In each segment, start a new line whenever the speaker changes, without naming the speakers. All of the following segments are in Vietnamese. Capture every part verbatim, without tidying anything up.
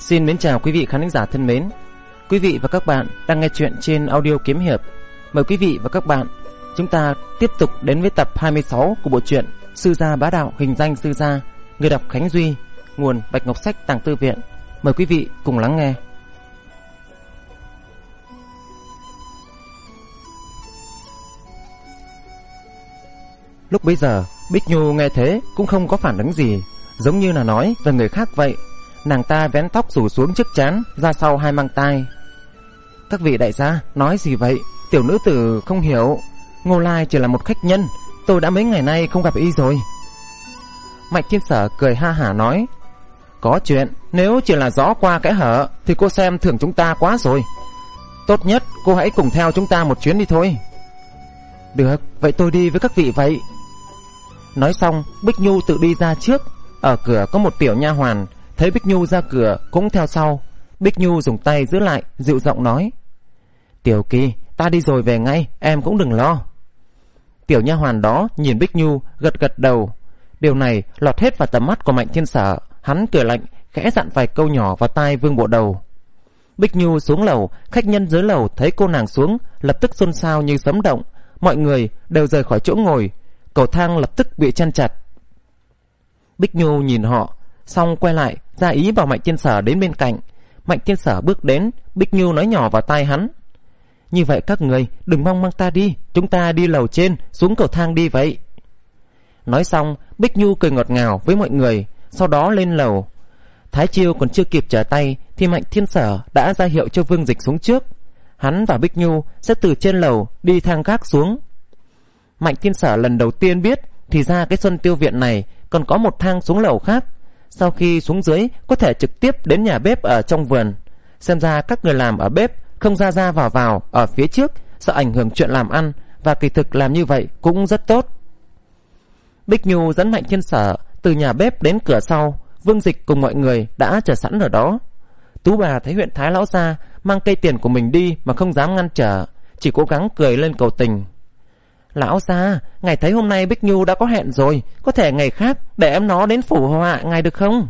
Xin mến chào quý vị khán giả thân mến. Quý vị và các bạn đang nghe chuyện trên audio kiếm hiệp. Mời quý vị và các bạn chúng ta tiếp tục đến với tập hai mươi sáu của bộ truyện Sư gia bá đạo hình danh sư gia. Người đọc Khánh Duy, nguồn Bạch Ngọc Sách Tàng Tư Viện. Mời quý vị cùng lắng nghe. Lúc bấy giờ Bích Nhu nghe thế cũng không có phản ứng gì, giống như là nói về người khác vậy. Nàng ta vén tóc rủ xuống trước trán, ra sau hai mang tai. Các vị đại gia nói gì vậy? Tiểu nữ tử không hiểu. Ngô Lai chỉ là một khách nhân, tôi đã mấy ngày nay không gặp y rồi. Mạnh Thiên Sở cười ha hả nói, có chuyện, nếu chỉ là gió qua kẽ hở thì cô xem thưởng chúng ta quá rồi. Tốt nhất cô hãy cùng theo chúng ta một chuyến đi thôi. Được, vậy tôi đi với các vị vậy. Nói xong Bích Nhu tự đi ra trước. Ở cửa có một tiểu nha hoàn, thấy Bích Nhu ra cửa cũng theo sau. Bích Nhu dùng tay giữ lại, dịu giọng nói, Tiểu Kỳ, ta đi rồi về ngay, em cũng đừng lo. Tiểu nha hoàn đó nhìn Bích Nhu, gật gật đầu. Điều này lọt hết vào tầm mắt của Mạnh Thiên Sở. Hắn cười lạnh, khẽ dặn vài câu nhỏ vào tai Vương Bộ Đầu. Bích Nhu xuống lầu, khách nhân dưới lầu thấy cô nàng xuống lập tức xôn xao như sấm động. Mọi người đều rời khỏi chỗ ngồi, cầu thang lập tức bị chăn chặt. Bích Nhu nhìn họ, xong quay lại ra ý bảo Mạnh Thiên Sở đến bên cạnh. Mạnh Thiên Sở bước đến, Bích Nhu nói nhỏ vào tai hắn, như vậy các người đừng mong mang ta đi, chúng ta đi lầu trên, xuống cầu thang đi vậy. Nói xong Bích Nhu cười ngọt ngào với mọi người, sau đó lên lầu. Thái Chiêu còn chưa kịp trở tay thì Mạnh Thiên Sở đã ra hiệu cho Vương Dịch xuống trước. Hắn và Bích Nhu sẽ từ trên lầu đi thang gác xuống. Mạnh Thiên Sở lần đầu tiên biết thì ra cái Xuân Tiêu Viện này còn có một thang xuống lầu khác. Sau khi xuống dưới có thể trực tiếp đến nhà bếp ở trong vườn. Xem ra các người làm ở bếp không ra ra vào vào ở phía trước, sợ ảnh hưởng chuyện làm ăn, và kỳ thực làm như vậy cũng rất tốt. Bích Nhu dẫn Mạnh Thiên Sở từ nhà bếp đến cửa sau. Vương Dịch cùng mọi người đã chờ sẵn ở đó. Tú bà thấy huyện Thái lão gia mang cây tiền của mình đi mà không dám ngăn trở, chỉ cố gắng cười lên cầu tình. Lão gia, ngài thấy hôm nay Bích Nhu đã có hẹn rồi, có thể ngày khác để em nó đến phủ họa ngài được không?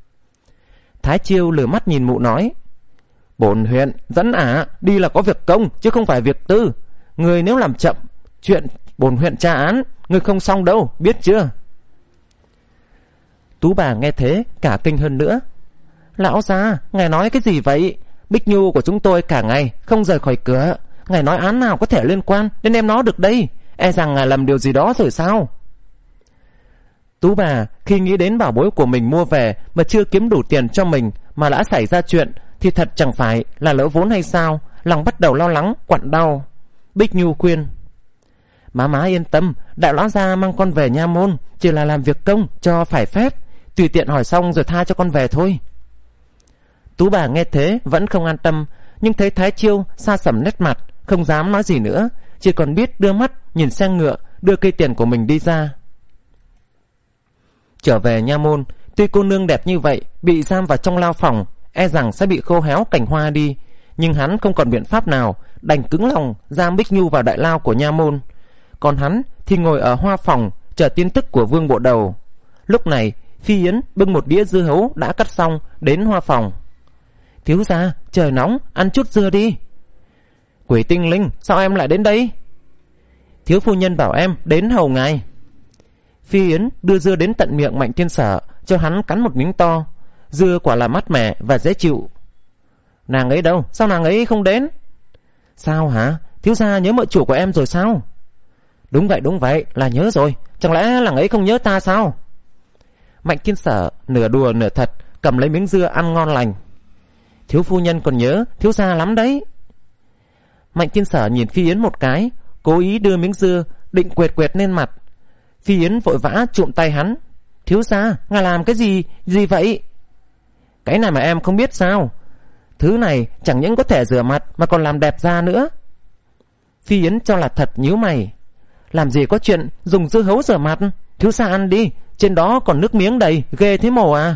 Thái Chiêu lửa mắt nhìn mụ nói, bổn huyện dẫn ả đi là có việc công chứ không phải việc tư. Người nếu làm chậm chuyện bổn huyện tra án, người không xong đâu, biết chưa? Tú bà nghe thế cả kinh hơn nữa. Lão gia, ngài nói cái gì vậy? Bích Nhu của chúng tôi cả ngày không rời khỏi cửa, ngài nói án nào có thể liên quan đến em nó được đây? E rằng ngài làm điều gì đó rồi sao? Tú bà khi nghĩ đến bảo bối của mình mua về mà chưa kiếm đủ tiền cho mình mà đã xảy ra chuyện thì thật chẳng phải là lỡ vốn hay sao? Lòng bắt đầu lo lắng, quặn đau. Bích Nhu khuyên, má má yên tâm, đại lão gia mang con về nha môn chỉ là làm việc công cho phải phép, tùy tiện hỏi xong rồi tha cho con về thôi. Tú bà nghe thế vẫn không an tâm, nhưng thấy Thái Chiêu xa sầm nét mặt, không dám nói gì nữa, chỉ còn biết đưa mắt nhìn xe ngựa đưa cây tiền của mình đi ra. Trở về nha môn, tuy cô nương đẹp như vậy bị giam vào trong lao phòng, e rằng sẽ bị khô héo cành hoa đi, nhưng hắn không còn biện pháp nào, đành cứng lòng giam Bích Nhu vào đại lao của nha môn. Còn hắn thì ngồi ở hoa phòng chờ tin tức của Vương Bộ Đầu. Lúc này Phi Yến bưng một đĩa dưa hấu đã cắt xong đến hoa phòng. Thiếu gia, trời nóng, ăn chút dưa đi. Quỷ tinh linh, sao em lại đến đây? Thiếu phu nhân bảo em đến hầu ngài. Phi Yến đưa dưa đến tận miệng Mạnh Thiên Sở, cho hắn cắn một miếng to. Dưa quả là mát mẻ và dễ chịu. Nàng ấy đâu? Sao nàng ấy không đến? Sao hả? Thiếu gia nhớ mợ chủ của em rồi sao? Đúng vậy, đúng vậy, là nhớ rồi. Chẳng lẽ nàng ấy không nhớ ta sao? Mạnh Thiên Sở nửa đùa nửa thật cầm lấy miếng dưa ăn ngon lành. Thiếu phu nhân còn nhớ thiếu gia lắm đấy. Mạnh Thiên Sở nhìn Phi Yến một cái, cố ý đưa miếng dưa định quệt quệt lên mặt. Phi Yến vội vã trụm tay hắn. Thiếu gia, ngài làm cái gì gì vậy? Cái này mà em không biết sao? Thứ này chẳng những có thể rửa mặt mà còn làm đẹp da nữa. Phi Yến cho là thật, nhíu mày. Làm gì có chuyện dùng dưa hấu rửa mặt? Thiếu gia ăn đi, trên đó còn nước miếng đầy, ghê thế mồ à?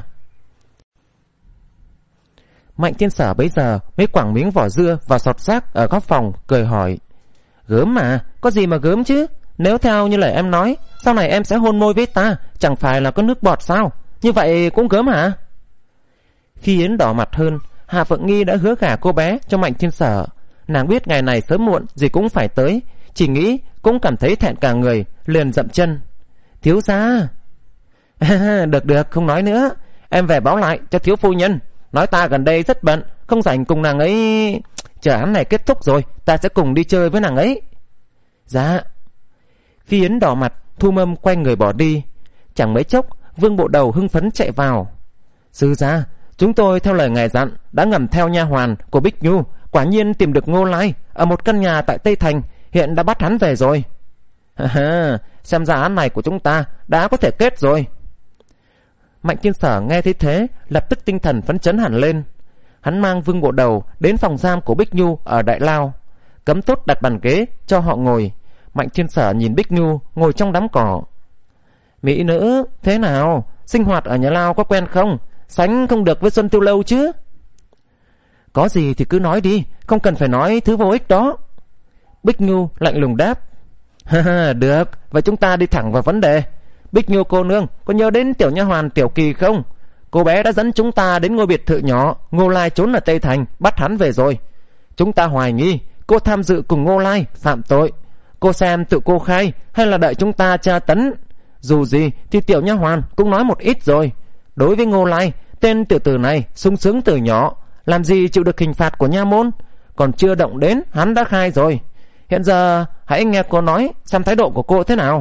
Mạnh Thiên Sở bấy giờ mới quẳng miếng vỏ dưa vào sọt rác ở góc phòng, cười hỏi, gớm mà, có gì mà gớm chứ? Nếu theo như lời em nói, sau này em sẽ hôn môi với ta, chẳng phải là có nước bọt sao? Như vậy cũng gớm hả? Phi Yến đỏ mặt hơn. Hạ Phượng Nghi đã hứa gả cô bé cho Mạnh Thiên Sở. Nàng biết ngày này sớm muộn gì cũng phải tới, chỉ nghĩ cũng cảm thấy thẹn cả người, liền dậm chân. Thiếu gia. Được được, không nói nữa. Em về báo lại cho thiếu phu nhân, nói ta gần đây rất bận, không rảnh cùng nàng ấy. Chờ án này kết thúc rồi, ta sẽ cùng đi chơi với nàng ấy. Dạ. Phi Yến đỏ mặt, thu mâm quay người bỏ đi. Chẳng mấy chốc, Vương Bộ Đầu hưng phấn chạy vào. Sư gia, chúng tôi theo lời ngài dặn đã ngầm theo nha hoàn của Bích Nhu, quả nhiên tìm được Ngô Lai ở một căn nhà tại Tây Thành, hiện đã bắt hắn về rồi. Xem ra án này của chúng ta đã có thể kết rồi. Mạnh Thiên Sở nghe thấy thế, lập tức tinh thần phấn chấn hẳn lên. Hắn mang Vương Bộ Đầu đến phòng giam của Bích Nhu ở Đại Lao, cấm tốt đặt bàn ghế cho họ ngồi. Mạnh Thiên Sở nhìn Bích Nhu ngồi trong đám cỏ. Mỹ nữ, thế nào? Sinh hoạt ở nhà lao có quen không? Sánh không được với Xuân Tiêu Lâu chứ? Có gì thì cứ nói đi, không cần phải nói thứ vô ích đó. Bích Nhu lạnh lùng đáp. Được, vậy chúng ta đi thẳng vào vấn đề. Bích Nhu cô nương, có nhớ đến tiểu nha hoàn Tiểu Kỳ không? Cô bé đã dẫn chúng ta đến ngôi biệt thự nhỏ Ngô Lai trốn ở Tây Thành, bắt hắn về rồi. Chúng ta hoài nghi cô tham dự cùng Ngô Lai phạm tội. Cô xem tự cô khai hay là đợi chúng ta tra tấn? Dù gì thì tiểu nha hoàn cũng nói một ít rồi. Đối với Ngô Lai, tên tiểu tử này sung sướng từ nhỏ, làm gì chịu được hình phạt của nha môn. Còn chưa động đến hắn đã khai rồi. Hiện giờ hãy nghe cô nói xem thái độ của cô thế nào.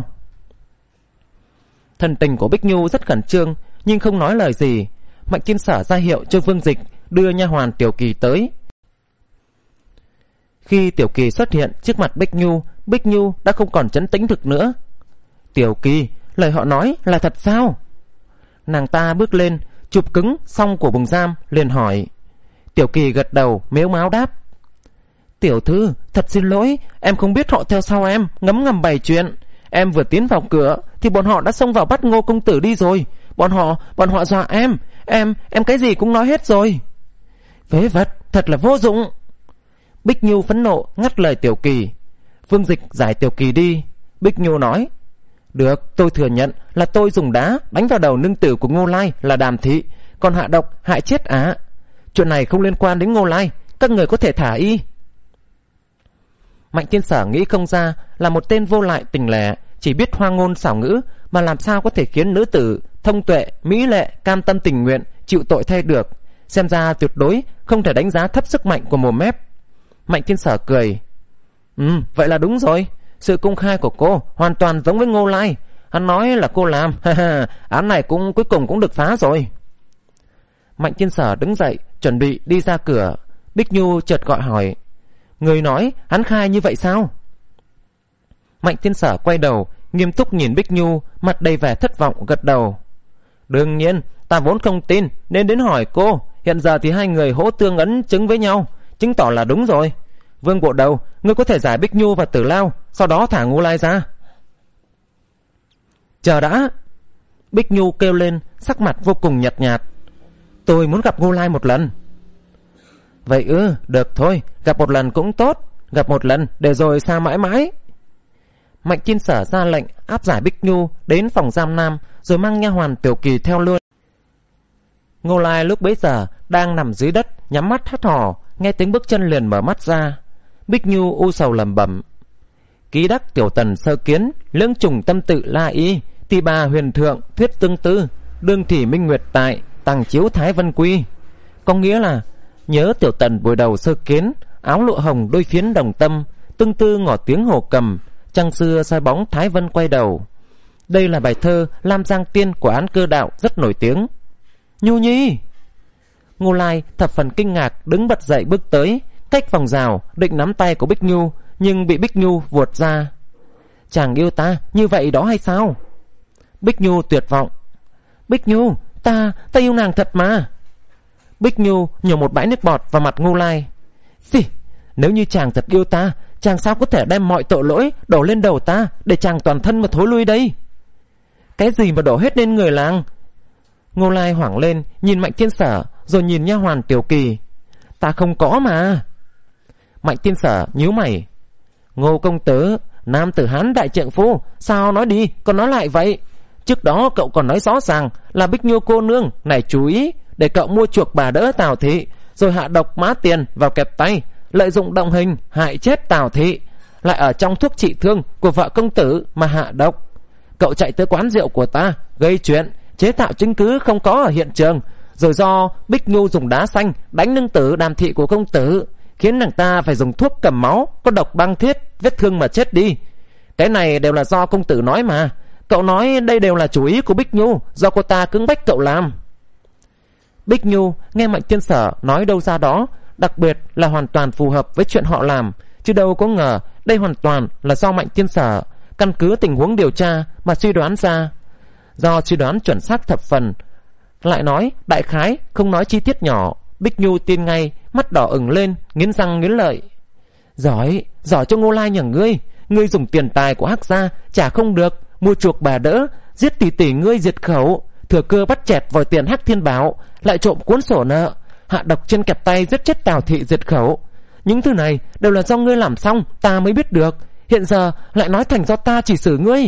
Thần tình của Bích Nhu rất khẩn trương, nhưng không nói lời gì. Mạnh Thiên Sở ra hiệu cho Vương Dịch đưa nha hoàn Tiểu Kỳ tới. Khi Tiểu Kỳ xuất hiện trước mặt Bích Nhu, Bích Nhu đã không còn trấn tĩnh được nữa. Tiểu Kỳ, lời họ nói là thật sao? Nàng ta bước lên, chụp cứng song của buồng giam, liền hỏi. Tiểu Kỳ gật đầu, mếu máo đáp. Tiểu thư, thật xin lỗi, em không biết họ theo sau em, ngấm ngầm bày chuyện. Em vừa tiến vào cửa thì bọn họ đã xông vào bắt Ngô công tử đi rồi. Bọn họ, bọn họ dọa em, em, em cái gì cũng nói hết rồi. Phế vật, thật là vô dụng. Bích Nhu phẫn nộ ngắt lời Tiểu Kỳ. Vương Dịch giải Tiểu Kỳ đi. Bích Nhu nói. Được, tôi thừa nhận là tôi dùng đá đánh vào đầu nương tử của Ngô Lai là Đàm Thị, còn hạ độc hại chết Á. Chuyện này không liên quan đến Ngô Lai, các người có thể thả y. Mạnh Thiên Sở nghĩ không ra là một tên vô lại tình lẻ, chỉ biết hoa ngôn xảo ngữ, mà làm sao có thể khiến nữ tử thông tuệ, mỹ lệ, cam tâm tình nguyện chịu tội thay được. Xem ra tuyệt đối không thể đánh giá thấp sức mạnh của mồm mép. Mạnh Thiên Sở cười. Ừ, vậy là đúng rồi. Sự công khai của cô hoàn toàn giống với Ngô Lai. Hắn nói là cô làm. Án này cũng cuối cùng cũng được phá rồi. Mạnh Thiên Sở đứng dậy chuẩn bị đi ra cửa. Bích Nhu chợt gọi hỏi. Người nói hắn khai như vậy sao? Mạnh Thiên Sở quay đầu, nghiêm túc nhìn Bích Nhu, mặt đầy vẻ thất vọng, gật đầu. Đương nhiên, ta vốn không tin nên đến hỏi cô. Hiện giờ thì hai người hỗ tương ấn chứng với nhau, chứng tỏ là đúng rồi. Vương Bộ Đầu, ngươi có thể giải Bích Nhu và Tử Lao, sau đó thả Ngô Lai ra. Chờ đã. Bích Nhu kêu lên, sắc mặt vô cùng nhợt nhạt. Tôi muốn gặp Ngô Lai một lần. Vậy ư, được thôi, gặp một lần cũng tốt. Gặp một lần để rồi xa mãi mãi. Mạnh Thiên Sở ra lệnh áp giải Bích Nhu đến phòng giam nam, rồi mang nha hoàn Tiểu Kỳ theo luôn. Ngô Lai lúc bấy giờ đang nằm dưới đất, nhắm mắt hắt hò, nghe tiếng bước chân liền mở mắt ra. Bích Nhu u sầu lẩm bẩm. Ký đắc tiểu tần sơ kiến, lưỡng trùng tâm tự la y, tỳ bà huyền thượng thuyết tương tư, đương thị minh nguyệt tại, tàng chiếu thái vân quy. Có nghĩa là nhớ tiểu tần buổi đầu sơ kiến, áo lụa hồng đôi phiến đồng tâm, tương tư ngỏ tiếng hồ cầm, trăng xưa soi bóng thái vân quay đầu. Đây là bài thơ Lam Giang Tiên của Án Cơ Đạo rất nổi tiếng. Nhu Nhi. Ngô Lai thập phần kinh ngạc đứng bật dậy bước tới, cách phòng rào định nắm tay của Bích Nhu, nhưng bị Bích Nhu vuột ra. Chàng yêu ta như vậy đó hay sao? Bích Nhu tuyệt vọng. Bích Nhu, ta, ta yêu nàng thật mà. Bích Nhu nhổ một bãi nước bọt vào mặt Ngô Lai. Xì, nếu như chàng thật yêu ta, chàng sao có thể đem mọi tội lỗi đổ lên đầu ta, để chàng toàn thân mà thối lui đây? Cái gì mà đổ hết lên người làng? Ngô Lai hoảng lên, nhìn Mạnh Thiên Sở, rồi nhìn nha hoàn Tiểu Kỳ. Ta không có mà. Mạnh Thiên Sở nhíu mày. Ngô công tử, nam tử Hán đại trượng phu, sao nói đi còn nói lại vậy? Trước đó cậu còn nói rõ ràng là Bích Nhu cô nương này chú ý,
để cậu mua chuộc bà đỡ Tào Thị, rồi hạ độc mã tiền vào kẹp tay, lợi dụng động hình hại chết Tào Thị, lại ở trong thuốc trị thương của vợ công tử mà hạ độc. Cậu chạy tới quán rượu của ta gây chuyện, chế tạo chứng cứ không có ở hiện trường, rồi do Bích Nhu dùng đá xanh đánh nương tử Đàm Thị của công tử, khiến nàng ta phải dùng thuốc cầm máu có độc băng thiết, vết thương mà chết đi. Cái này đều là do công tử nói mà. Cậu nói đây đều là chủ ý của Bích Nhu, do cô ta cưỡng bách cậu làm. Bích Nhu nghe Mạnh Tiên Sở nói đâu ra đó, đặc biệt là hoàn toàn phù hợp với chuyện họ làm, chứ đâu có ngờ đây hoàn toàn là do Mạnh Tiên Sở căn cứ tình huống điều tra mà suy đoán ra. Do suy đoán chuẩn xác thập phần, lại nói đại khái, không nói chi tiết nhỏ, Bích Nhu tin ngay, mắt đỏ ửng lên, nghiến răng nghiến lợi. Giỏi, giỏi cho Ngô Lai nhà ngươi. Ngươi dùng tiền tài của Hắc gia trả không được, mua chuộc bà đỡ, giết tỷ tỷ ngươi diệt khẩu, thừa cơ bắt chẹt vòi tiền Hắc Thiên Bảo, lại trộm cuốn sổ nợ, hạ độc trên kẹp tay giết chết Tào Thị diệt khẩu. Những thứ này đều là do ngươi làm xong, ta mới biết được. Hiện giờ lại nói thành do ta chỉ xử ngươi.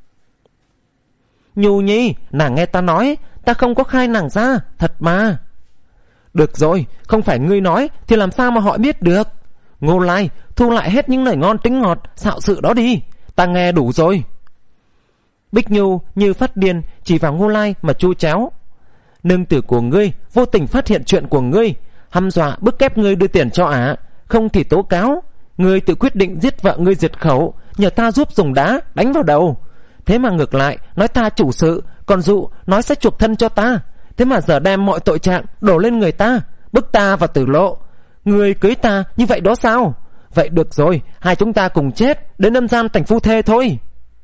Nhu Nhi, nàng nghe ta nói, ta không có khai nàng ra, thật mà. Được rồi, không phải ngươi nói thì làm sao mà họ biết được. Ngô Lai, thu lại hết những lời ngon tính ngọt xạo sự đó đi, ta nghe đủ rồi. Bích Nhu như phát điên chỉ vào Ngô Lai mà chu cháo. Nương tử của ngươi vô tình phát hiện chuyện của ngươi, hăm dọa bức ép ngươi đưa tiền cho ả, không thì tố cáo. Ngươi tự quyết định giết vợ ngươi diệt khẩu, nhờ ta giúp dùng đá đánh vào đầu. Thế mà ngược lại nói ta chủ sự, còn dụ nói sẽ chuộc thân cho ta. Thế mà giờ đem mọi tội trạng đổ lên người ta, bức ta vào tử lộ. Ngươi cưới ta như vậy đó sao? Vậy được rồi, hai chúng ta cùng chết, đến lâm gian thành phu thê thôi.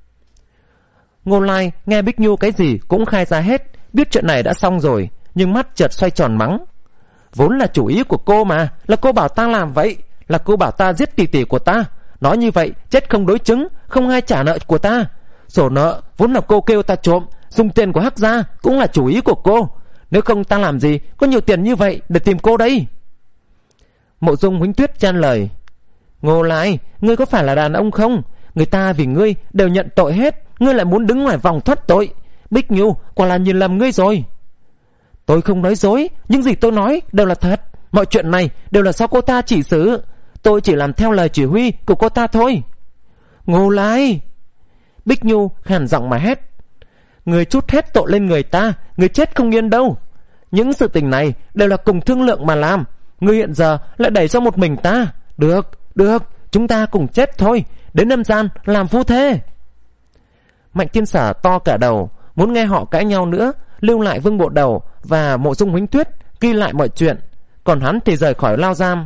Ngô Lai nghe Bích Nhu cái gì cũng khai ra hết, biết chuyện này đã xong rồi, nhưng mắt chợt xoay tròn mắng. Vốn là chủ ý của cô mà, là cô bảo ta làm vậy, là cô bảo ta giết tỷ tỷ của ta. Nói như vậy chết không đối chứng, không ai trả nợ của ta. Sổ nợ vốn là cô kêu ta trộm, dùng tiền của Hắc gia cũng là chủ ý của cô. Nếu không ta làm gì có nhiều tiền như vậy để tìm cô đây. Mộ Dung Huỳnh Tuyết chen lời. Ngô Lai, ngươi có phải là đàn ông không? Người ta vì ngươi đều nhận tội hết, ngươi lại muốn đứng ngoài vòng thoát tội. Bích Nhu quả là nhìn lầm ngươi rồi. Tôi không nói dối, những gì tôi nói đều là thật. Mọi chuyện này đều là do cô ta chỉ xử, tôi chỉ làm theo lời chỉ huy của cô ta thôi. Ngô Lai! Bích Nhu khàn giọng mà hét. Người trút hết tội lên người ta, người chết không yên đâu. Những sự tình này đều là cùng thương lượng mà làm. Ngươi hiện giờ lại đẩy cho một mình ta. Được, được, chúng ta cùng chết thôi, đến lâm gian làm phu thê. Mạnh Tiên Sở to cả đầu, muốn nghe họ cãi nhau nữa, lưu lại Vương Bộ Đầu và Mộ Dung Huỳnh Tuyết ghi lại mọi chuyện. Còn hắn thì rời khỏi lao giam.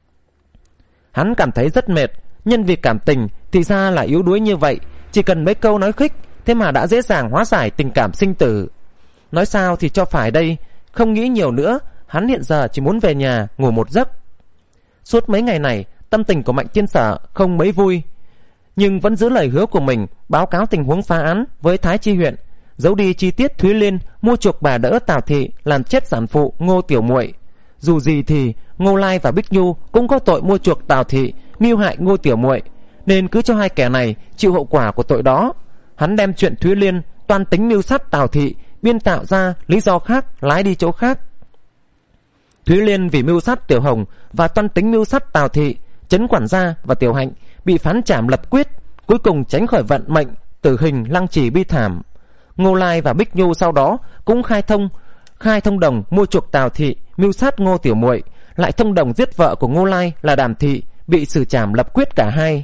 Hắn cảm thấy rất mệt, nhân vì cảm tình thì ra là yếu đuối như vậy, chỉ cần mấy câu nói khích, thế mà đã dễ dàng hóa giải tình cảm sinh tử. Nói sao thì cho phải đây, không nghĩ nhiều nữa, hắn hiện giờ chỉ muốn về nhà ngủ một giấc. Suốt mấy ngày này, tâm tình của Mạnh Tiên Sở không mấy vui, nhưng vẫn giữ lời hứa của mình, báo cáo tình huống phá án với Thái Chi huyện, giấu đi chi tiết Thúy Liên mua chuộc bà đỡ Tào Thị làm chết sản phụ Ngô Tiểu Muội. Dù gì thì Ngô Lai và Bích Nhu cũng có tội mua chuộc Tào Thị, mưu hại Ngô Tiểu Muội, nên cứ cho hai kẻ này chịu hậu quả của tội đó. Hắn đem chuyện Thúy Liên toan tính mưu sát Tào Thị, biên tạo ra lý do khác lái đi chỗ khác. Thúy Liên vì mưu sát Tiểu Hồng và toan tính mưu sát Tào Thị, Trấn quản gia và Tiểu Hạnh bị phán trảm lập quyết, cuối cùng tránh khỏi vận mệnh tử hình lăng trì bi thảm. Ngô Lai và Bích Nhu sau đó cũng khai thông khai thông đồng mua chuộc Tào Thị, mưu sát Ngô Tiểu Muội, lại thông đồng giết vợ của Ngô Lai là Đàm Thị, bị xử trảm lập quyết cả hai.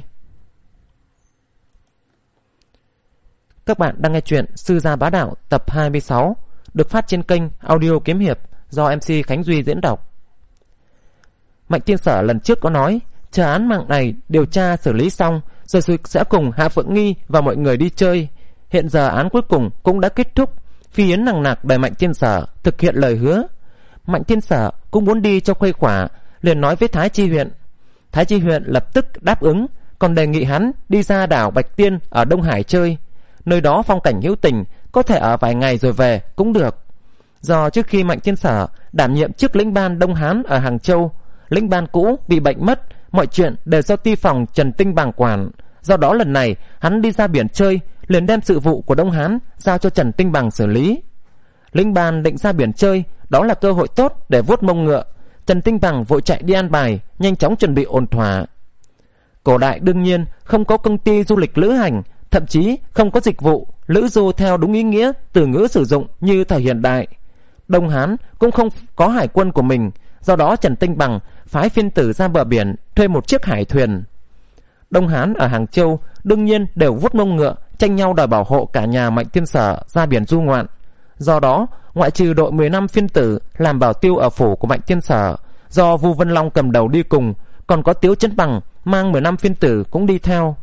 Các bạn đang nghe chuyện Sư Gia Bá Đạo tập hai mươi sáu, được phát trên kênh Audio Kiếm Hiệp do em xê Khánh Duy diễn đọc. Mạnh Tiên Sở lần trước có nói chờ án mạng này điều tra xử lý xong rồi sẽ cùng Hạ Phượng Nghi và mọi người đi chơi. Hiện giờ án cuối cùng cũng đã kết thúc, Phi Yến nằng nặc đòi Mạnh Tiên Sở thực hiện lời hứa. Mạnh Tiên Sở cũng muốn đi cho khuây khỏa, liền nói với Thái Chi huyện. Thái Chi huyện lập tức đáp ứng, còn đề nghị hắn đi ra đảo Bạch Tiên ở Đông Hải chơi. Nơi đó phong cảnh hữu tình, có thể ở vài ngày rồi về cũng được. Do trước khi Mạnh Tiên Sở đảm nhiệm chức lĩnh ban Đông Hán ở Hàng Châu, lĩnh ban cũ bị bệnh mất, mọi chuyện đều do ty phòng Trần Tinh bàng quản. Do đó lần này hắn đi ra biển chơi, liền đem sự vụ của Đông Hán giao cho Trần Tinh Bằng xử lý. Linh Ban định ra biển chơi, đó là cơ hội tốt để vuốt mông ngựa. Trần Tinh Bằng vội chạy đi an bài, nhanh chóng chuẩn bị ổn thỏa. Cổ đại đương nhiên không có công ty du lịch lữ hành, thậm chí không có dịch vụ lữ du theo đúng ý nghĩa từ ngữ sử dụng như thời hiện đại. Đông Hán cũng không có hải quân của mình, do đó Trần Tinh Bằng phái phiên tử ra bờ biển thuê một chiếc hải thuyền. Đông Hán ở Hàng Châu đương nhiên đều vuốt mông ngựa, tranh nhau đòi bảo hộ cả nhà Mạnh Thiên Sở ra biển du ngoạn. Do đó, ngoại trừ đội mười năm phiên tử làm bảo tiêu ở phủ của Mạnh Thiên Sở, do Vu Vân Long cầm đầu đi cùng, còn có Tiếu Chấn Bằng mang mười năm phiên tử cũng đi theo.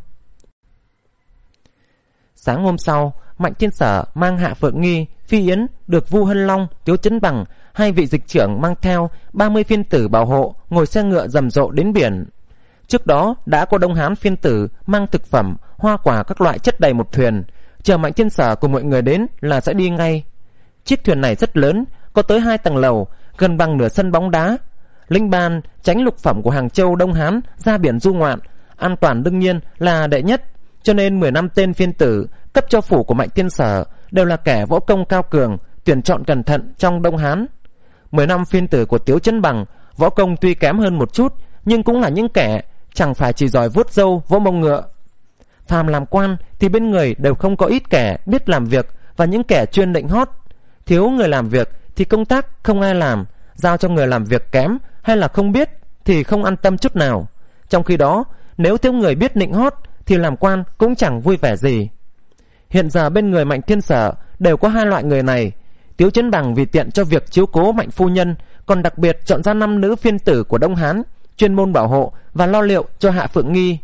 Sáng hôm sau, Mạnh Thiên Sở mang Hạ Phượng Nghi, Phi Yến được Vu Hân Long, Tiếu Chấn Bằng, hai vị dịch trưởng mang theo ba mươi phiên tử bảo hộ, ngồi xe ngựa rầm rộ đến biển. Trước đó đã có Đông Hán phiên tử mang thực phẩm, hoa quả các loại chất đầy một thuyền, chờ Mạnh Thiên Sở cùng mọi người đến là sẽ đi ngay. Chiếc thuyền này rất lớn, có tới hai tầng lầu, gần bằng nửa sân bóng đá. Linh Ban tránh lục phẩm của Hàng Châu Đông Hán ra biển du ngoạn, an toàn đương nhiên là đệ nhất, cho nên mười năm tên phiên tử cấp cho phủ của Mạnh Thiên Sở đều là kẻ võ công cao cường, tuyển chọn cẩn thận trong Đông Hán. Mười năm phiên tử của Tiếu Chấn Bằng võ công tuy kém hơn một chút, nhưng cũng là những kẻ chẳng phải chỉ giỏi vuốt râu vỗ mông ngựa. Phàm làm quan thì bên người đều không có ít kẻ biết làm việc và những kẻ chuyên định hót. Thiếu người làm việc thì công tác không ai làm, giao cho người làm việc kém hay là không biết thì không an tâm chút nào. Trong khi đó, nếu thiếu người biết nịnh hót thì làm quan cũng chẳng vui vẻ gì. Hiện giờ bên người Mạnh Thiên Sở đều có hai loại người này. Tiếu Chấn Bằng vì tiện cho việc chiếu cố Mạnh phu nhân, còn đặc biệt chọn ra năm nữ phiên tử của Đông Hán, chuyên môn bảo hộ và lo liệu cho Hạ Phượng Nghi.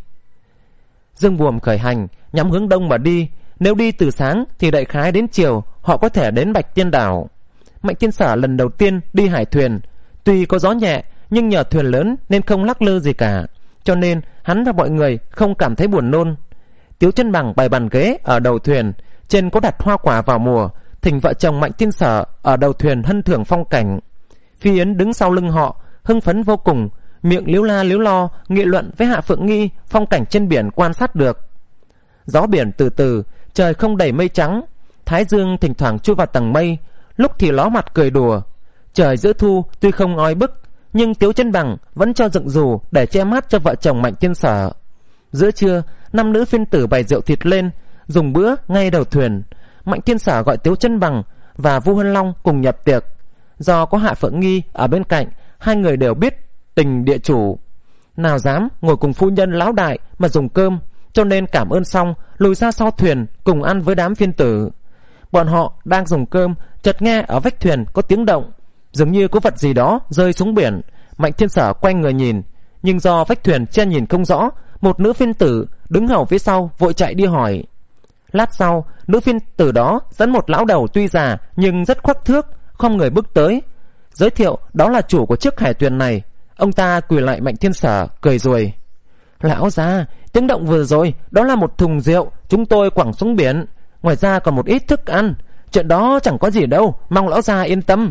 Dương Buồm khởi hành nhắm hướng đông mà đi. Nếu đi từ sáng thì đại khái đến chiều họ có thể đến Bạch Tiên Đảo. Mạnh Thiên Sở lần đầu tiên đi hải thuyền, tuy có gió nhẹ nhưng nhờ thuyền lớn nên không lắc lư gì cả, cho nên hắn và mọi người không cảm thấy buồn nôn. Tiếu Chấn Bằng bày bàn ghế ở đầu thuyền, trên có đặt hoa quả vào mùa, thỉnh vợ chồng Mạnh Thiên Sở ở đầu thuyền hân thưởng phong cảnh. Phi Yến đứng sau lưng họ, hưng phấn vô cùng, miệng líu la líu lo nghị luận với Hạ Phượng Nghi phong cảnh trên biển quan sát được. Gió biển từ từ, trời không đầy mây trắng, thái dương thỉnh thoảng chui vào tầng mây, lúc thì ló mặt cười đùa. Trời giữa thu tuy không oi bức, nhưng Tiếu Chấn Bằng vẫn cho dựng dù để che mắt cho vợ chồng Mạnh Thiên Sở. Giữa trưa, năm nữ phiên tử bày rượu thịt lên, dùng bữa ngay đầu thuyền. Mạnh Thiên Sở gọi Tiếu Chấn Bằng và Vu Hân Long cùng nhập tiệc. Do có Hạ Phượng Nghi ở bên cạnh, hai người đều biết tình địa chủ, nào dám ngồi cùng phu nhân lão đại mà dùng cơm, cho nên cảm ơn xong lùi ra sau thuyền cùng ăn với đám phiên tử. Bọn họ đang dùng cơm, chợt nghe ở vách thuyền có tiếng động, dường như có vật gì đó rơi xuống biển. Mạnh Thiên Sở quay người nhìn, nhưng do vách thuyền che nhìn không rõ, một nữ phiên tử đứng hầu phía sau vội chạy đi hỏi. Lát sau, nữ phiên tử đó dẫn một lão đầu tuy già nhưng rất khuất thước, không người bước tới, giới thiệu đó là chủ của chiếc hải thuyền này. Ông ta quỳ lại Mạnh Thiên Sở cười rồi: Lão già, tiếng động vừa rồi đó là một thùng rượu chúng tôi quẳng xuống biển, ngoài ra còn một ít thức ăn. Chuyện đó chẳng có gì đâu, mong lão già yên tâm.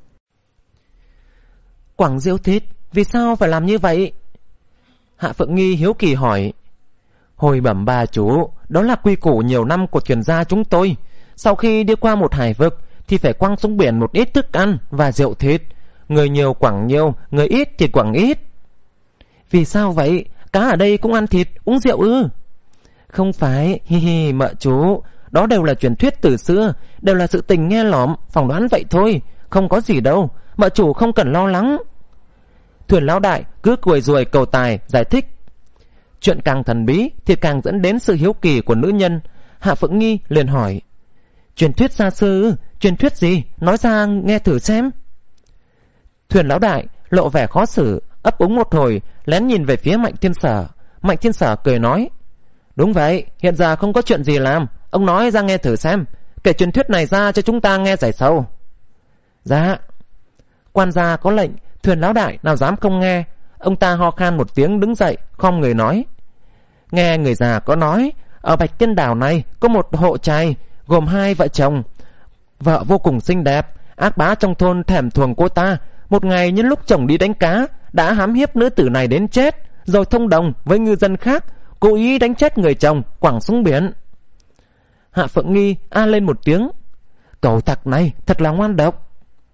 Quẳng rượu thịt, vì sao phải làm như vậy? Hạ Phượng Nghi hiếu kỳ hỏi. Hồi bẩm bà chủ, đó là quy củ nhiều năm của thuyền gia chúng tôi. Sau khi đi qua một hải vực thì phải quăng xuống biển một ít thức ăn và rượu thịt. Người nhiều quẳng nhiều, người ít thì quẳng ít. Vì sao vậy? Cá ở đây cũng ăn thịt, uống rượu ư? Không phải, hi hi mợ chú, đó đều là truyền thuyết từ xưa, đều là sự tình nghe lỏm, phỏng đoán vậy thôi, không có gì đâu, mợ chủ không cần lo lắng. Thuyền lão đại cứ cười ruồi cầu tài giải thích. Chuyện càng thần bí thì càng dẫn đến sự hiếu kỳ của nữ nhân. Hạ Phượng Nghi liền hỏi: Truyền thuyết xa xưa, truyền thuyết gì? Nói ra nghe thử xem. Thuyền lão đại lộ vẻ khó xử, ấp úng một hồi, lén nhìn về phía Mạnh Thiên Sở. Mạnh Thiên Sở cười nói: Đúng vậy, hiện giờ không có chuyện gì làm, ông nói ra nghe thử xem, kể truyền thuyết này ra cho chúng ta nghe giải sầu. Dạ. Quan gia có lệnh, thuyền lão đại nào dám không nghe. Ông ta ho khan một tiếng đứng dậy, khom người nói: Nghe người già có nói, ở Bạch Tiên Đảo này có một hộ trai gồm hai vợ chồng. Vợ vô cùng xinh đẹp, ác bá trong thôn thèm thuồng cô ta. Một ngày nhân lúc chồng đi đánh cá, đã hãm hiếp nữ tử này đến chết, rồi thông đồng với ngư dân khác, cố ý đánh chết người chồng, quẳng xuống biển. Hạ Phượng Nghi a lên một tiếng: Cẩu tặc này thật là ngoan độc.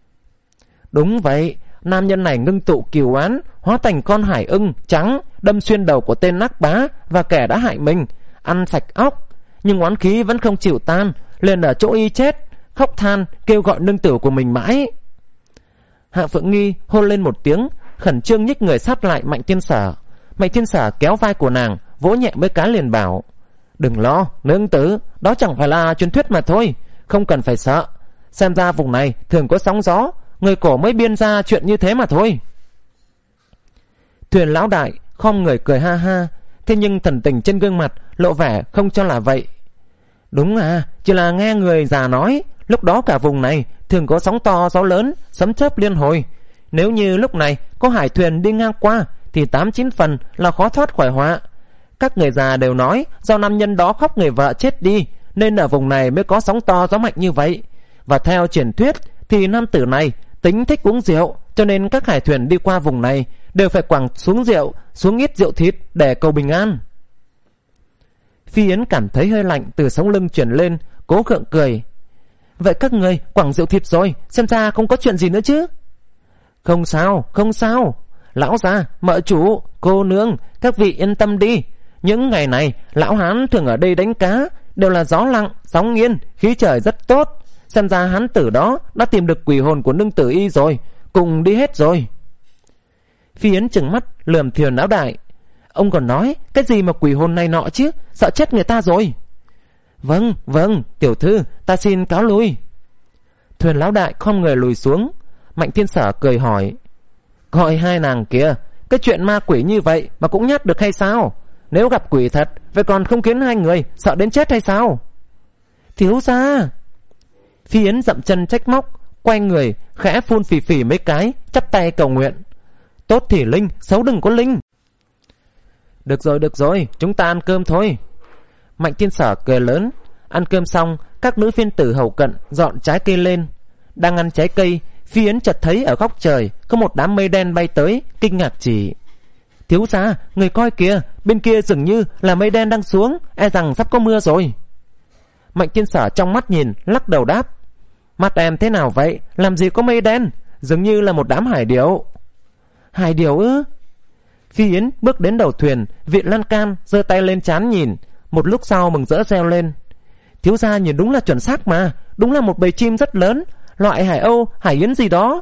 Đúng vậy, nam nhân này ngưng tụ cừu oán, hóa thành con hải ưng trắng, đâm xuyên đầu của tên nắc bá và kẻ đã hại mình, ăn sạch óc. Nhưng oán khí vẫn không chịu tan, liền ở chỗ y chết, khóc than kêu gọi nương tử của mình mãi. Hạ Phượng Nghi hôn lên một tiếng, khẩn trương nhích người sát lại Mạnh Thiên Sở. Mạnh Thiên Sở kéo vai của nàng, vỗ nhẹ mấy cái liền bảo: đừng lo nương tử, đó chẳng phải là truyền thuyết mà thôi, không cần phải sợ. Xem ra vùng này thường có sóng gió, người cổ mới biên ra chuyện như thế mà thôi. Thuyền lão đại khom người cười ha ha, thế nhưng thần tình trên gương mặt lộ vẻ không cho là vậy. Đúng à, chỉ là nghe người già nói, lúc đó cả vùng này thường có sóng to gió lớn, sấm chớp liên hồi. Nếu như lúc này có hải thuyền đi ngang qua thì tám chín phần là khó thoát khỏi họa. Các người già đều nói do nam nhân đó khóc người vợ chết đi, nên ở vùng này mới có sóng to gió mạnh như vậy. Và theo truyền thuyết thì nam tử này tính thích uống rượu, cho nên các hải thuyền đi qua vùng này đều phải quẳng xuống rượu, xuống ít rượu thịt để cầu bình an. Phi Yến cảm thấy hơi lạnh từ sống lưng chuyển lên, cố gượng cười. Vậy các người quẳng rượu thịt rồi, xem ra không có chuyện gì nữa chứ? Không sao, không sao. Lão gia, mợ chủ, cô nương, các vị yên tâm đi. Những ngày này lão hán thường ở đây đánh cá, đều là gió lặng, sóng yên, khí trời rất tốt. Xem ra hán tử đó đã tìm được quỷ hồn của nương tử y rồi, cùng đi hết rồi. Phi Yến trừng mắt lườm thuyền lão đại. Ông còn nói cái gì mà quỷ hồn này nọ chứ, sợ chết người ta rồi. Vâng, vâng, tiểu thư, ta xin cáo lui. Thuyền lão đại khom người lùi xuống. Mạnh Thiên Sở cười hỏi: gọi hai nàng kia, cái chuyện ma quỷ như vậy mà cũng nhát được hay sao? Nếu gặp quỷ thật, vậy còn không khiến hai người sợ đến chết hay sao? Thiếu gia. Phi Yến dậm chân trách móc, quay người khẽ phun phì phì mấy cái, chắp tay cầu nguyện: tốt thì linh, xấu đừng có linh. Được rồi, được rồi, chúng ta ăn cơm thôi. Mạnh Thiên Sở cười lớn. Ăn cơm xong, các nữ phiên tử hầu cận dọn trái cây lên. Đang ăn trái cây, Phi Yến chợt thấy ở góc trời có một đám mây đen bay tới, kinh ngạc chỉ: thiếu gia, người coi kìa, bên kia dường như là mây đen đang xuống, e rằng sắp có mưa rồi. Mạnh Thiên Sở trong mắt nhìn, lắc đầu đáp: mắt em thế nào vậy, làm gì có mây đen, dường như là một đám hải điểu. Hải điểu ư? Phi Yến bước đến đầu thuyền, viện lan can, giơ tay lên trán nhìn, một lúc sau mừng rỡ reo lên: thiếu gia nhìn đúng là chuẩn xác mà, đúng là một bầy chim rất lớn, loại hải âu, hải yến gì đó.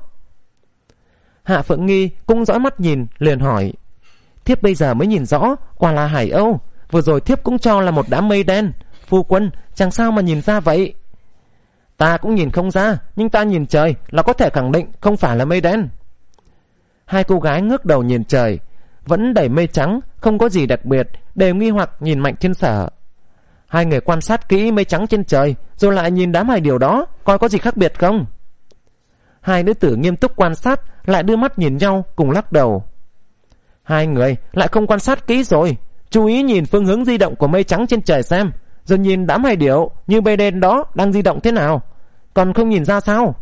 Hạ Phượng Nghi cũng dõi mắt nhìn, liền hỏi: thiếp bây giờ mới nhìn rõ, quả là hải âu, vừa rồi thiếp cũng cho là một đám mây đen. Phu quân chẳng sao mà nhìn ra vậy? Ta cũng nhìn không ra, nhưng ta nhìn trời là có thể khẳng định không phải là mây đen. Hai cô gái ngước đầu nhìn trời, vẫn đầy mây trắng, không có gì đặc biệt, đều nghi hoặc nhìn Mạnh Thiên Sở. Hai người quan sát kỹ mây trắng trên trời, rồi lại nhìn đám hải điểu đó, coi có gì khác biệt không. Hai nữ tử nghiêm túc quan sát, lại đưa mắt nhìn nhau, cùng lắc đầu. Hai người lại không quan sát kỹ rồi, chú ý nhìn phương hướng di động của mây trắng trên trời xem, rồi nhìn đám hải điểu như mây đen đó đang di động thế nào, còn không nhìn ra sao?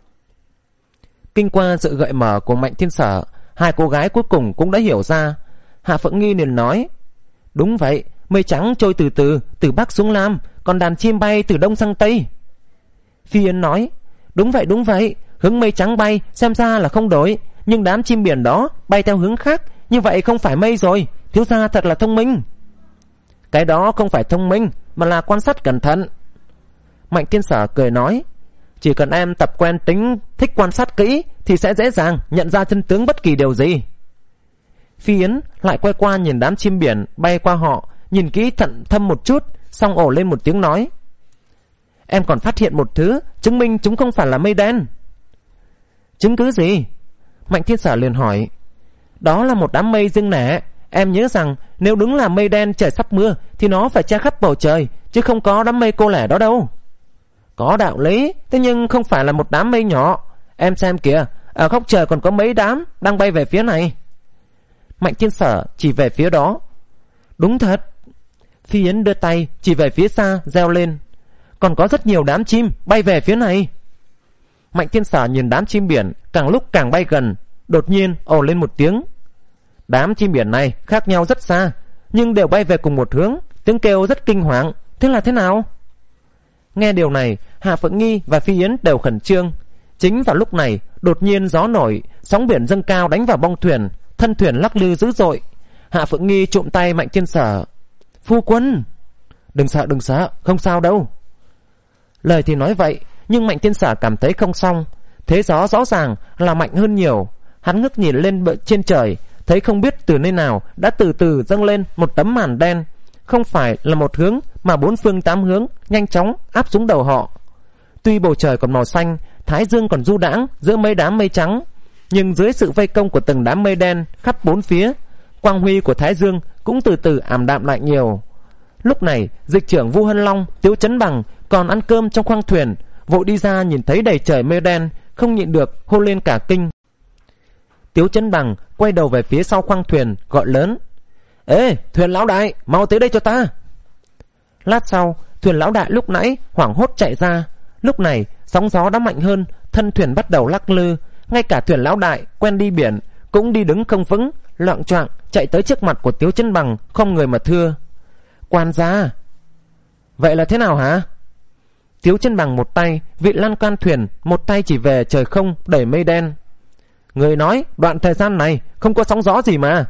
Kinh qua sự gợi mở của Mạnh Thiên Sở, hai cô gái cuối cùng cũng đã hiểu ra. Hạ Phượng Nghi liền nói: đúng vậy, mây trắng trôi từ từ, từ bắc xuống nam, còn đàn chim bay từ đông sang tây. Phi Yến nói: đúng vậy, đúng vậy, hướng mây trắng bay xem ra là không đổi, nhưng đám chim biển đó bay theo hướng khác, như vậy không phải mây rồi. Thiếu gia thật là thông minh. Cái đó không phải thông minh, mà là quan sát cẩn thận. Mạnh Thiên Sở cười nói: chỉ cần em tập quen tính thích quan sát kỹ thì sẽ dễ dàng nhận ra chân tướng bất kỳ điều gì. Phi Yến lại quay qua nhìn đám chim biển bay qua họ, nhìn kỹ thận thâm một chút, xong ồ lên một tiếng nói: em còn phát hiện một thứ chứng minh chúng không phải là mây đen. Chứng cứ gì? Mạnh Thiên Sở liền hỏi. Đó là một đám mây riêng lẻ. Em nhớ rằng nếu đúng là mây đen trời sắp mưa thì nó phải che khắp bầu trời, chứ không có đám mây cô lẻ đó đâu. Có đạo lý, thế nhưng không phải là một đám mây nhỏ. Em xem kìa, ở góc trời còn có mấy đám đang bay về phía này. Mạnh Thiên Sở chỉ về phía đó. Đúng thật. Phi Yến đưa tay chỉ về phía xa, reo lên: còn có rất nhiều đám chim bay về phía này. Mạnh Thiên Sở nhìn đám chim biển càng lúc càng bay gần, đột nhiên ồ lên một tiếng. Đám chim biển này khác nhau rất xa, nhưng đều bay về cùng một hướng, tiếng kêu rất kinh hoàng. Thế là thế nào? Nghe điều này, Hạ Phượng Nghi và Phi Yến đều khẩn trương. Chính vào lúc này, đột nhiên gió nổi, sóng biển dâng cao đánh vào bong thuyền, thân thuyền lắc lư dữ dội. Hạ Phượng Nghi trụm tay Mạnh Thiên Sở. Phu quân, đừng sợ đừng sợ, không sao đâu. Lời thì nói vậy, nhưng Mạnh Thiên Sở cảm thấy không xong. Thế gió rõ ràng là mạnh hơn nhiều. Hắn ngước nhìn lên trên trời, thấy không biết từ nơi nào đã từ từ dâng lên một tấm màn đen, không phải là một hướng mà bốn phương tám hướng nhanh chóng áp xuống đầu họ. Tuy bầu trời còn màu xanh, thái dương còn du đãng giữa mấy đám mây trắng, nhưng dưới sự vây công của từng đám mây đen khắp bốn phía, quang huy của thái dương cũng từ từ ảm đạm lại nhiều. Lúc này, dịch trưởng Vu Hân Long, Tiếu Chấn Bằng còn ăn cơm trong khoang thuyền, vội đi ra nhìn thấy đầy trời mây đen, không nhịn được hôn lên cả kinh. Tiếu Chấn Bằng quay đầu về phía sau khoang thuyền, gọi lớn: Ê, thuyền lão đại, mau tới đây cho ta. Lát sau, thuyền lão đại lúc nãy hoảng hốt chạy ra. Lúc này, sóng gió đã mạnh hơn, thân thuyền bắt đầu lắc lư. Ngay cả thuyền lão đại quen đi biển cũng đi đứng không vững, loạng choạng chạy tới trước mặt của Tiếu Chấn Bằng, không người mà thưa: Quan gia, vậy là thế nào hả? Tiếu Chấn Bằng một tay vị lan can thuyền, một tay chỉ về trời không đẩy mây đen. Người nói đoạn thời gian này không có sóng gió gì mà.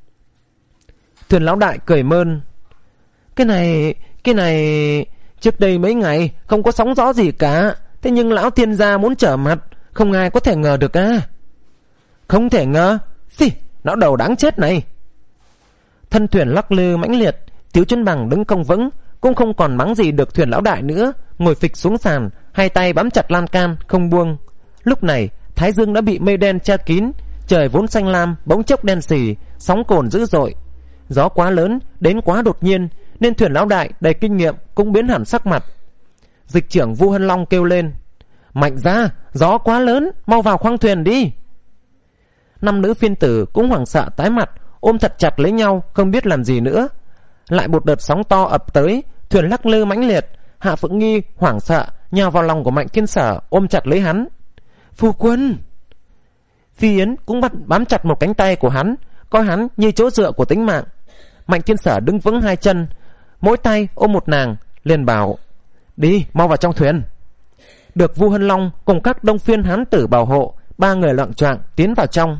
Thuyền lão đại cười mơn: Cái này, cái này, trước đây mấy ngày không có sóng gió gì cả. Thế nhưng lão thiên gia muốn trở mặt, không ai có thể ngờ được à? Không thể ngờ? Phi, lão đầu đáng chết này. Thân thuyền lắc lư mãnh liệt, Tiếu Chấn Bằng đứng không vững, cũng không còn mắng gì được thuyền lão đại nữa, ngồi phịch xuống sàn, hai tay bám chặt lan can không buông. Lúc này thái dương đã bị mây đen che kín, trời vốn xanh lam bỗng chốc đen sì, sóng cồn dữ dội. Gió quá lớn đến quá đột nhiên, nên thuyền lão đại đầy kinh nghiệm cũng biến hẳn sắc mặt. Dịch trưởng Vu Hân Long kêu lên: Mạnh ra, gió quá lớn, mau vào khoang thuyền đi. Năm nữ phiên tử cũng hoảng sợ tái mặt, ôm thật chặt lấy nhau, không biết làm gì nữa. Lại một đợt sóng to ập tới, thuyền lắc lư mãnh liệt. Hạ Phượng Nghi hoảng sợ nhào vào lòng của Mạnh Thiên Sở, ôm chặt lấy hắn. Phu quân. Phi Yến cũng bắt bám chặt một cánh tay của hắn, coi hắn như chỗ dựa của tính mạng. Mạnh Thiên Sở đứng vững hai chân, mỗi tay ôm một nàng, liền bảo: Đi, mau vào trong thuyền. Được Vu Hân Long cùng các đông phiên hán tử bảo hộ, ba người loạng choạng tiến vào trong.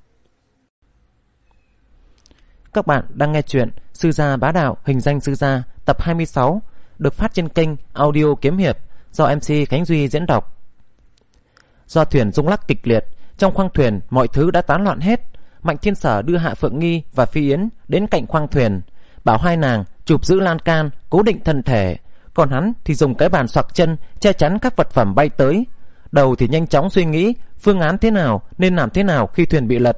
Các bạn đang nghe chuyện Sư Gia Bá Đạo Hình Danh Sư Gia tập hai mươi sáu, được phát trên kênh Audio Kiếm Hiệp do em xê Khánh Duy diễn đọc. Do thuyền rung lắc kịch liệt, trong khoang thuyền mọi thứ đã tán loạn hết. Mạnh Thiên Sở đưa Hạ Phượng Nghi và Phi Yến đến cạnh khoang thuyền, bảo hai nàng chụp giữ lan can cố định thân thể, còn hắn thì dùng cái bàn xoạc chân che chắn các vật phẩm bay tới. Đầu thì nhanh chóng suy nghĩ phương án thế nào nên làm thế nào khi thuyền bị lật.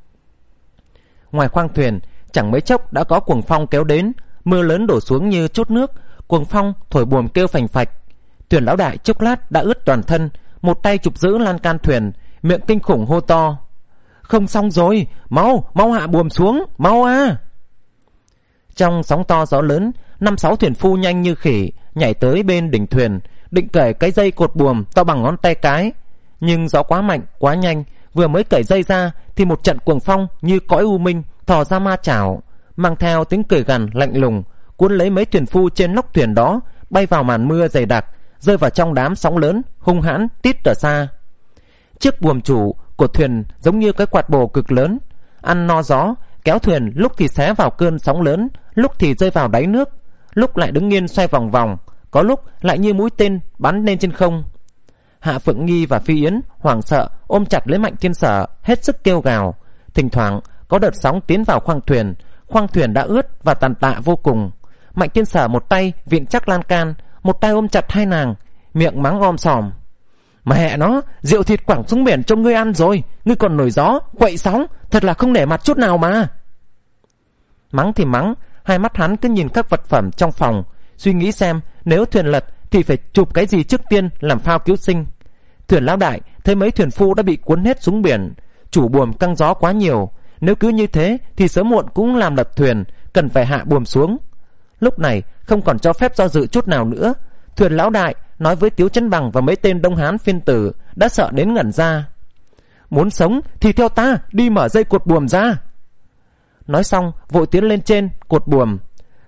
Ngoài khoang thuyền, chẳng mấy chốc đã có cuồng phong kéo đến, mưa lớn đổ xuống như trút nước, cuồng phong thổi buồm kêu phành phạch. Thuyền lão đại chốc lát đã ướt toàn thân, một tay chụp giữ lan can thuyền, miệng kinh khủng hô to: Không xong rồi, mau, mau hạ buồm xuống, mau à! Trong sóng to gió lớn, năm sáu thuyền phu nhanh như khỉ nhảy tới bên đỉnh thuyền, định cởi cái dây cột buồm to bằng ngón tay cái. Nhưng gió quá mạnh, quá nhanh, vừa mới cởi dây ra thì một trận cuồng phong như cõi u minh thò ra ma chảo, mang theo tiếng cười gằn lạnh lùng, cuốn lấy mấy thuyền phu trên lóc thuyền đó, bay vào màn mưa dày đặc, rơi vào trong đám sóng lớn hung hãn tít ở xa. Chiếc buồm chủ của thuyền giống như cái quạt bồ cực lớn, ăn no gió, kéo thuyền lúc thì xé vào cơn sóng lớn, lúc thì rơi vào đáy nước, lúc lại đứng nghiêng xoay vòng vòng, có lúc lại như mũi tên bắn lên trên không. Hạ Phượng Nghi và Phi Yến hoảng sợ ôm chặt lấy Mạnh Thiên Sở, hết sức kêu gào. Thỉnh thoảng có đợt sóng tiến vào khoang thuyền, khoang thuyền đã ướt và tàn tạ vô cùng. Mạnh Thiên Sở một tay vịn chắc lan can, một tay ôm chặt hai nàng, miệng mắng om sòm: Mẹ nó, rượu thịt quẳng xuống biển cho ngươi ăn rồi, ngươi còn nổi gió quậy sóng, thật là không để mặt chút nào mà. Mắng thì mắng, hai mắt hắn cứ nhìn các vật phẩm trong phòng, suy nghĩ xem nếu thuyền lật thì phải chụp cái gì trước tiên làm phao cứu sinh. Thuyền lão đại thấy mấy thuyền phu đã bị cuốn hết xuống biển, chủ buồm căng gió quá nhiều, nếu cứ như thế thì sớm muộn cũng làm lật thuyền, cần phải hạ buồm xuống. Lúc này không còn cho phép do dự chút nào nữa. Thuyền lão đại nói với Tiếu Chấn Bằng và mấy tên đông hán phiên tử đã sợ đến ngẩn ra: Muốn sống thì theo ta đi mở dây cột buồm ra. Nói xong vội tiến lên trên cột buồm.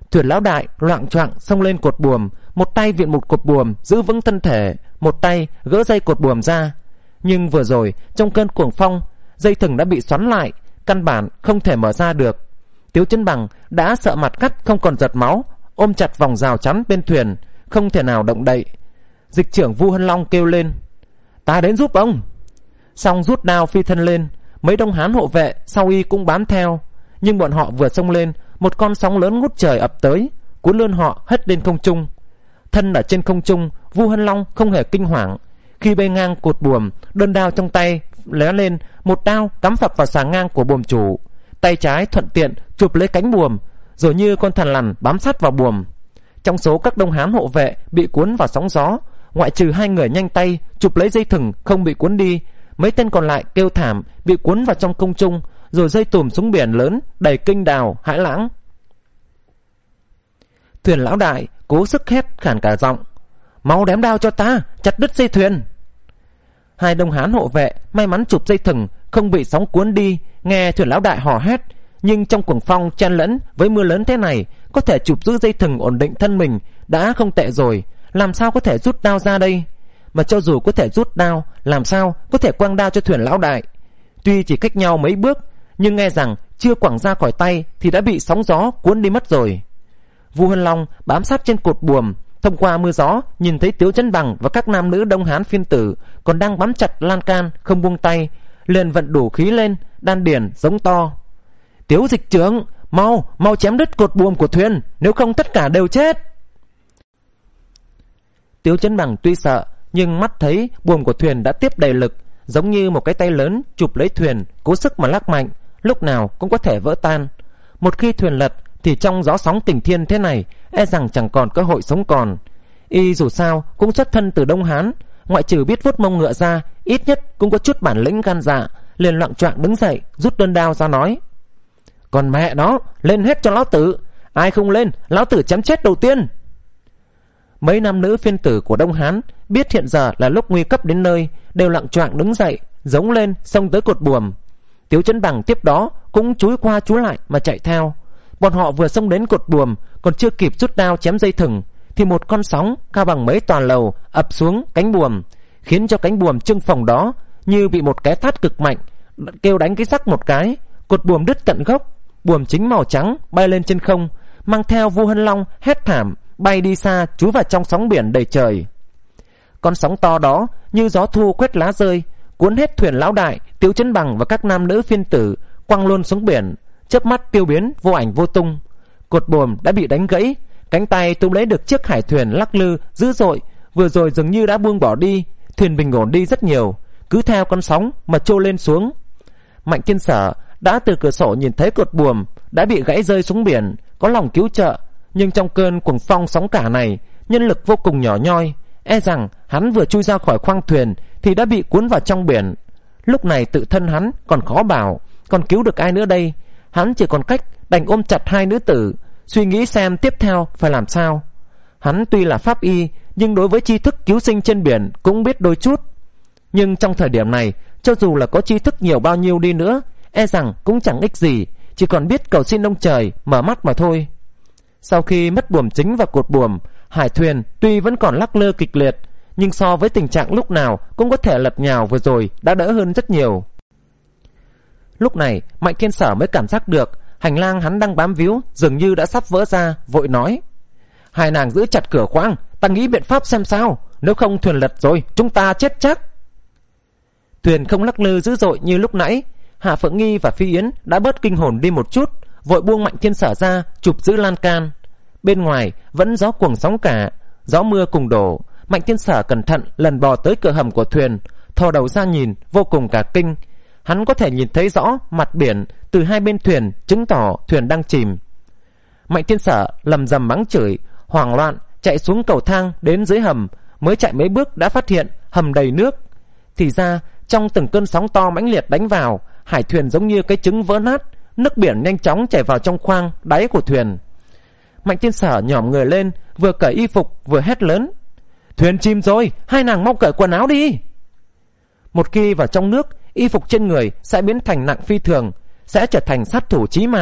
Thuyền lão đại loạng choạng xông lên cột buồm, một tay viện một cột buồm giữ vững thân thể, một tay gỡ dây cột buồm ra. Nhưng vừa rồi trong cơn cuồng phong, dây thừng đã bị xoắn lại, căn bản không thể mở ra được. Tiếu Chấn Bằng đã sợ mặt cắt không còn giật máu, ôm chặt vòng rào chắn bên thuyền, không thể nào động đậy. Dịch trưởng Vu Hân Long kêu lên: "Ta đến giúp ông." Xong rút đao phi thân lên, mấy đông hán hộ vệ sau y cũng bám theo. Nhưng bọn họ vừa xông lên, một con sóng lớn ngút trời ập tới, cuốn lươn họ hất lên không trung. Thân ở trên không trung, Vu Hân Long không hề kinh hoàng. Khi bay ngang cột buồm, đơn đao trong tay lóe lên, một đao cắm phập vào xà ngang của buồm chủ. Tay trái thuận tiện chụp lấy cánh buồm, rồi như con thằn lằn bám sát vào buồm. Trong số các đông hán hộ vệ bị cuốn vào sóng gió, ngoại trừ hai người nhanh tay chụp lấy dây thừng không bị cuốn đi, mấy tên còn lại kêu thảm bị cuốn vào trong không trung, rồi rơi tùm xuống biển lớn đầy kinh đào hãi lãng. Thuyền lão đại cố sức hét khản cả giọng: "Mau đếm đao cho ta, chặt đứt dây thuyền." Hai đông hán hộ vệ may mắn chụp dây thừng không bị sóng cuốn đi, nghe thuyền lão đại hò hét. Nhưng trong cuồng phong chen lẫn với mưa lớn thế này, có thể chụp giữ dây thừng ổn định thân mình đã không tệ rồi, làm sao có thể rút đao ra đây? Mà cho dù có thể rút đao, làm sao có thể quăng đao cho thuyền lão đại? Tuy chỉ cách nhau mấy bước, nhưng nghe rằng chưa quẳng ra khỏi tay thì đã bị sóng gió cuốn đi mất rồi. Vu Hân Long bám sát trên cột buồm, thông qua mưa gió nhìn thấy Tiếu Chấn Bằng và các nam nữ đông hán phiên tử còn đang bám chặt lan can không buông tay, liền vận đủ khí lên, đan điền giống to: "Tiếu dịch trưởng, mau mau chém đứt cột buồm của thuyền, nếu không tất cả đều chết." Tiếu Chấn Bằng tuy sợ, nhưng mắt thấy buồm của thuyền đã tiếp đầy lực, giống như một cái tay lớn chụp lấy thuyền, cố sức mà lắc mạnh, lúc nào cũng có thể vỡ tan. Một khi thuyền lật thì trong gió sóng kình thiên thế này, e rằng chẳng còn cơ hội sống còn. Y dù sao cũng xuất thân từ Đông Hán, ngoại trừ biết vuốt mông ngựa ra, ít nhất cũng có chút bản lĩnh gan dạ, liền loạng choạng đứng dậy, rút đơn đao ra nói: "Còn mẹ nó, lên hết cho lão tử, ai không lên lão tử chém chết đầu tiên." Mấy nam nữ phiên tử của Đông Hán biết hiện giờ là lúc nguy cấp đến nơi, đều loạng choạng đứng dậy, giống lên xông tới cột buồm. Tiếu Chấn Bằng tiếp đó cũng chúi qua chúi lại mà chạy theo. Bọn họ vừa xông đến cột buồm, còn chưa kịp rút đao chém dây thừng, thì một con sóng cao bằng mấy tòa lầu ập xuống cánh buồm, khiến cho cánh buồm trưng phồng đó như bị một cái thắt cực mạnh kêu đánh cái sắc một cái, cột buồm đứt tận gốc. Buồm chính màu trắng bay lên trên không, mang theo Vu Hân Long hét thảm bay đi xa, chúi vào trong sóng biển đầy trời. Con sóng to đó như gió thu quét lá rơi, cuốn hết thuyền lão đại, Tiếu Chấn Bằng và các nam nữ phiên tử quăng luôn xuống biển, chớp mắt tiêu biến vô ảnh vô tung. Cột buồm đã bị đánh gãy, cánh tay túm lấy được chiếc hải thuyền lắc lư dữ dội, vừa rồi dường như đã buông bỏ đi, thuyền bình ổn đi rất nhiều, cứ theo con sóng mà trôi lên xuống. Mạnh Thiên Sở đã từ cửa sổ nhìn thấy cột buồm đã bị gãy rơi xuống biển, có lòng cứu trợ, nhưng trong cơn cuồng phong sóng cả này, nhân lực vô cùng nhỏ nhoi, e rằng hắn vừa chui ra khỏi khoang thuyền thì đã bị cuốn vào trong biển. Lúc này tự thân hắn còn khó bảo, còn cứu được ai nữa đây? Hắn chỉ còn cách đành ôm chặt hai nữ tử, suy nghĩ xem tiếp theo phải làm sao. Hắn tuy là pháp y, nhưng đối với tri thức cứu sinh trên biển cũng biết đôi chút. Nhưng trong thời điểm này, cho dù là có tri thức nhiều bao nhiêu đi nữa, e rằng cũng chẳng ích gì, chỉ còn biết cầu xin ông trời mở mắt mà thôi. Sau khi mất buồm chính và cột buồm, hải thuyền tuy vẫn còn lắc lư kịch liệt, nhưng so với tình trạng lúc nào cũng có thể lật nhào vừa rồi đã đỡ hơn rất nhiều. Lúc này Mạnh Thiên Sở mới cảm giác được hành lang hắn đang bám víu dường như đã sắp vỡ ra, vội nói: "Hai nàng giữ chặt cửa khoang, ta nghĩ biện pháp xem sao, nếu không thuyền lật rồi chúng ta chết chắc." Thuyền không lắc lư dữ dội như lúc nãy, Hạ Phượng Nghi và Phi Yến đã bớt kinh hồn đi một chút, vội buông Mạnh Thiên Sở ra chụp giữ lan can. Bên ngoài vẫn gió cuồng sóng cả, gió mưa cùng đổ. Mạnh Thiên Sở cẩn thận lần bò tới cửa hầm của thuyền, thò đầu ra nhìn, vô cùng cả kinh. Hắn có thể nhìn thấy rõ mặt biển từ hai bên thuyền, chứng tỏ thuyền đang chìm. Mạnh Thiên Sở lầm rầm mắng chửi, hoảng loạn chạy xuống cầu thang đến dưới hầm, mới chạy mấy bước đã phát hiện hầm đầy nước. Thì ra trong từng cơn sóng to mãnh liệt đánh vào, hải thuyền giống như cái trứng vỡ nát, nước biển nhanh chóng chảy vào trong khoang đáy của thuyền. Mạnh Thiên Sở nhỏm người lên, vừa cởi y phục vừa hét lớn: "Thuyền chìm rồi, hai nàng mau cởi quần áo đi." Một khi vào trong nước, y phục trên người sẽ biến thành nặng phi thường, sẽ trở thành sát thủ chí mạng,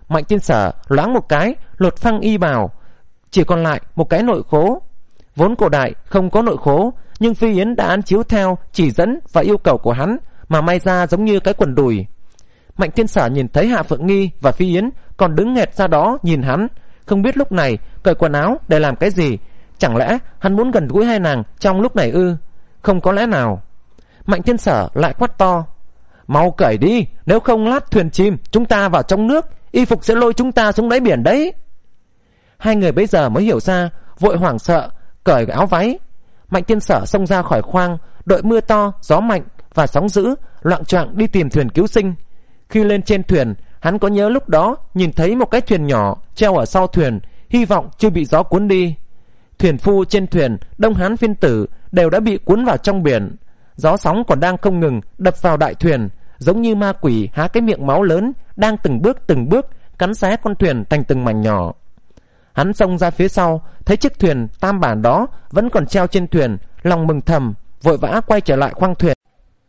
Mạnh Tiên Sở loáng một cái lột phăng y bào, chỉ còn lại một cái nội khố. Vốn cổ đại không có nội khố, nhưng Phi Yến đã án chiếu theo chỉ dẫn và yêu cầu của hắn mà may ra giống như cái quần đùi. Mạnh Tiên Sở nhìn thấy Hạ Phượng Nghi và Phi Yến còn đứng nghẹt ra đó nhìn hắn, không biết lúc này cởi quần áo để làm cái gì. Chẳng lẽ hắn muốn gần gũi hai nàng trong lúc này ư? Không có lẽ nào. Mạnh Tiên Sở lại quát to: mau cởi đi, nếu không lát thuyền chìm, chúng ta vào trong nước, y phục sẽ lôi chúng ta xuống đáy biển đấy. Hai người bây giờ mới hiểu ra, vội hoảng sợ cởi áo váy. Mạnh Tiên Sở xông ra khỏi khoang, đội mưa to, gió mạnh và sóng dữ, loạng choạng đi tìm thuyền cứu sinh. Khi lên trên thuyền, hắn có nhớ lúc đó nhìn thấy một cái thuyền nhỏ treo ở sau thuyền, hy vọng chưa bị gió cuốn đi. Thuyền phu trên thuyền, đông hán phiên tử đều đã bị cuốn vào trong biển. Gió sóng còn đang không ngừng đập vào đại thuyền, giống như ma quỷ há cái miệng máu lớn, đang từng bước từng bước cắn xé con thuyền thành từng mảnh nhỏ. Hắn xông ra phía sau, thấy chiếc thuyền tam bản đó vẫn còn treo trên thuyền, lòng mừng thầm, vội vã quay trở lại khoang thuyền.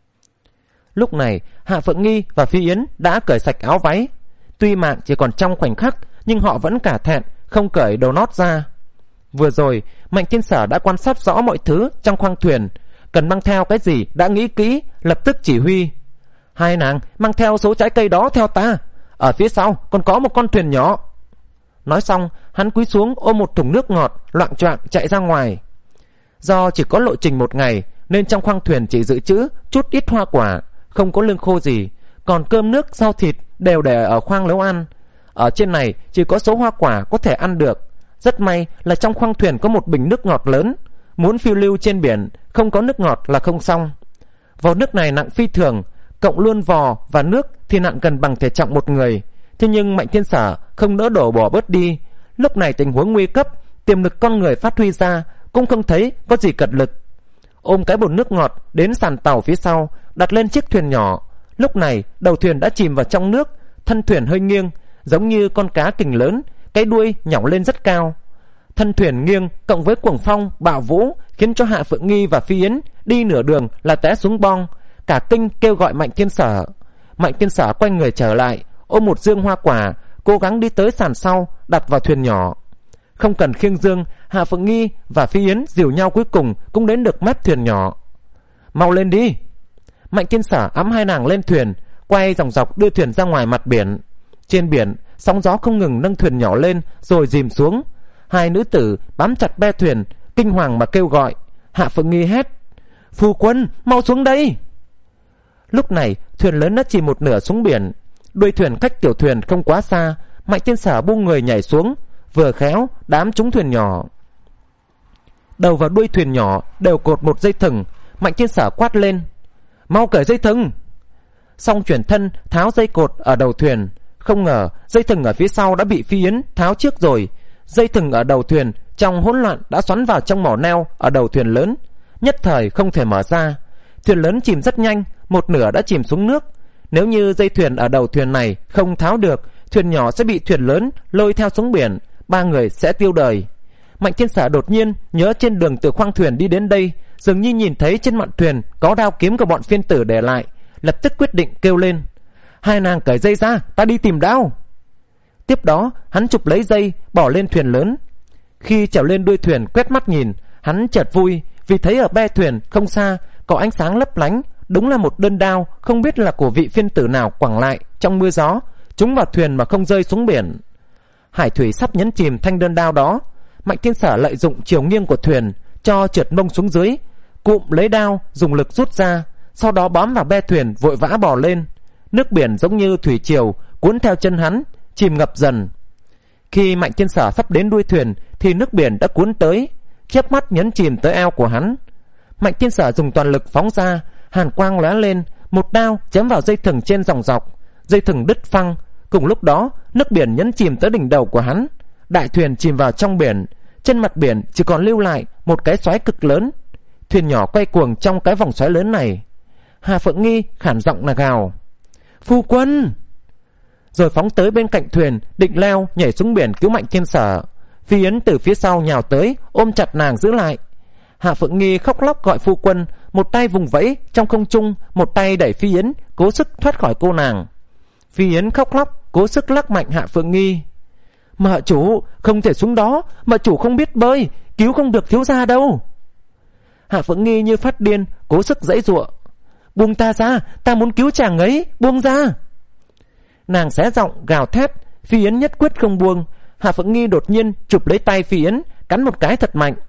Lúc này Hạ Phượng Nghi và Phi Yến đã cởi sạch áo váy. Tuy mạng chỉ còn trong khoảnh khắc, nhưng họ vẫn cả thẹn không cởi đầu nót ra. Vừa rồi Mạnh Tiên Sở đã quan sát rõ mọi thứ trong khoang thuyền, cần mang theo cái gì đã nghĩ kỹ, lập tức chỉ huy: hai nàng mang theo số trái cây đó theo ta, ở phía sau còn có một con thuyền nhỏ. Nói xong hắn cúi xuống ôm một thùng nước ngọt, loạng choạng chạy ra ngoài. Do chỉ có lộ trình một ngày nên trong khoang thuyền chỉ dự trữ chút ít hoa quả, không có lương khô gì, còn cơm nước rau thịt đều để ở khoang nấu ăn. Ở trên này chỉ có số hoa quả có thể ăn được. Rất may là trong khoang thuyền có một bình nước ngọt lớn, muốn phiêu lưu trên biển không có nước ngọt là không xong. Vò nước này nặng phi thường, cộng luôn vò và nước thì nặng gần bằng thể trọng một người. Thế nhưng Mạnh Tiên Sở không nỡ đổ bỏ bớt đi. Lúc này tình huống nguy cấp, tiềm lực con người phát huy ra, cũng không thấy có gì cật lực. Ôm cái bồn nước ngọt đến sàn tàu phía sau, đặt lên chiếc thuyền nhỏ. Lúc này đầu thuyền đã chìm vào trong nước, thân thuyền hơi nghiêng, giống như con cá kình lớn, cái đuôi nhỏng lên rất cao. Thân thuyền nghiêng cộng với cuồng phong bạo vũ khiến cho Hạ Phượng Nghi và Phi Yến đi nửa đường là té xuống bong, cả kinh kêu gọi Mạnh Tiên Sở. Mạnh Tiên Sở quay người trở lại, ôm một dương hoa quả, cố gắng đi tới sàn sau đặt vào thuyền nhỏ. Không cần khiêng dương, Hạ Phượng Nghi và Phi Yến dìu nhau cuối cùng cũng đến được mép thuyền nhỏ. Mau lên đi. Mạnh Tiên Sở ẵm hai nàng lên thuyền, quay dòng dọc đưa thuyền ra ngoài mặt biển. Trên biển sóng gió không ngừng nâng thuyền nhỏ lên rồi dìm xuống. Hai nữ tử bám chặt be thuyền, kinh hoàng mà kêu gọi. Hạ Phượng Nghi hét: phu quân, mau xuống đây. Lúc này thuyền lớn đã chìm một nửa xuống biển. Đuôi thuyền cách tiểu thuyền không quá xa. Mạnh Tiên Sở buông người nhảy xuống, vừa khéo đám trúng thuyền nhỏ. Đầu và đuôi thuyền nhỏ đều cột một dây thừng. Mạnh Tiên Sở quát lên: mau cởi dây thừng. Xong chuyển thân tháo dây cột ở đầu thuyền. Không ngờ dây thừng ở phía sau đã bị Phi Yến tháo trước rồi. Dây thừng ở đầu thuyền trong hỗn loạn đã xoắn vào trong mỏ neo ở đầu thuyền lớn, nhất thời không thể mở ra. Thuyền lớn chìm rất nhanh, một nửa đã chìm xuống nước. Nếu như dây thuyền ở đầu thuyền này không tháo được, thuyền nhỏ sẽ bị thuyền lớn lôi theo xuống biển, ba người sẽ tiêu đời. Mạnh Tiên Sở đột nhiên nhớ trên đường từ khoang thuyền đi đến đây, dường như nhìn thấy trên mạn thuyền có đao kiếm của bọn phiên tử để lại, lập tức quyết định kêu lên: hai nàng cởi dây ra, ta đi tìm đao. Tiếp đó hắn chụp lấy dây bỏ lên thuyền lớn. Khi trèo lên đuôi thuyền quét mắt nhìn, hắn chợt vui vì thấy ở be thuyền không xa có ánh sáng lấp lánh, đúng là một đơn đao không biết là của vị phiên tử nào quẳng lại trong mưa gió, trúng vào thuyền mà không rơi xuống biển. Hải thủy sắp nhấn chìm thanh đơn đao đó. Mạnh Tiên Sở lợi dụng chiều nghiêng của thuyền cho trượt mông xuống dưới, cụm lấy đao dùng lực rút ra, sau đó bám vào be thuyền vội vã bò lên. Nước biển giống như thủy triều cuốn theo chân hắn, chìm ngập dần. Khi Mạnh Tiên Sở sắp đến đuôi thuyền thì nước biển đã cuốn tới, chớp mắt nhấn chìm tới eo của hắn. Mạnh Tiên Sở dùng toàn lực phóng ra, hàn quang lóe lên, một đao chém vào dây thừng trên dòng dọc, dây thừng đứt phăng. Cùng lúc đó nước biển nhấn chìm tới đỉnh đầu của hắn, đại thuyền chìm vào trong biển. Trên mặt biển chỉ còn lưu lại một cái xoáy cực lớn. Thuyền nhỏ quay cuồng trong cái vòng xoáy lớn này. Hà Phượng Nghi khản giọng là gào: phu quân! Rồi phóng tới bên cạnh thuyền, định leo nhảy xuống biển cứu Mạnh Tiên Sở. Phi Yến từ phía sau nhào tới ôm chặt nàng giữ lại. Hạ Phượng Nghi khóc lóc gọi phu quân, một tay vùng vẫy trong không trung, một tay đẩy Phi Yến cố sức thoát khỏi cô nàng. Phi Yến khóc lóc cố cố sức lắc mạnh Hạ Phượng Nghi. Mợ chủ, không thể xuống đó, mợ chủ không biết bơi, cứu không được thiếu gia đâu. Hạ Phượng Nghi như phát điên, cố sức giãy giụa. Buông ta ra, ta muốn cứu chàng ấy, buông ra. Nàng xé giọng gào thét, Phi Yến nhất quyết không buông. Hạ Phượng Nghi đột nhiên chụp lấy tay Phi Yến, cắn một cái thật mạnh.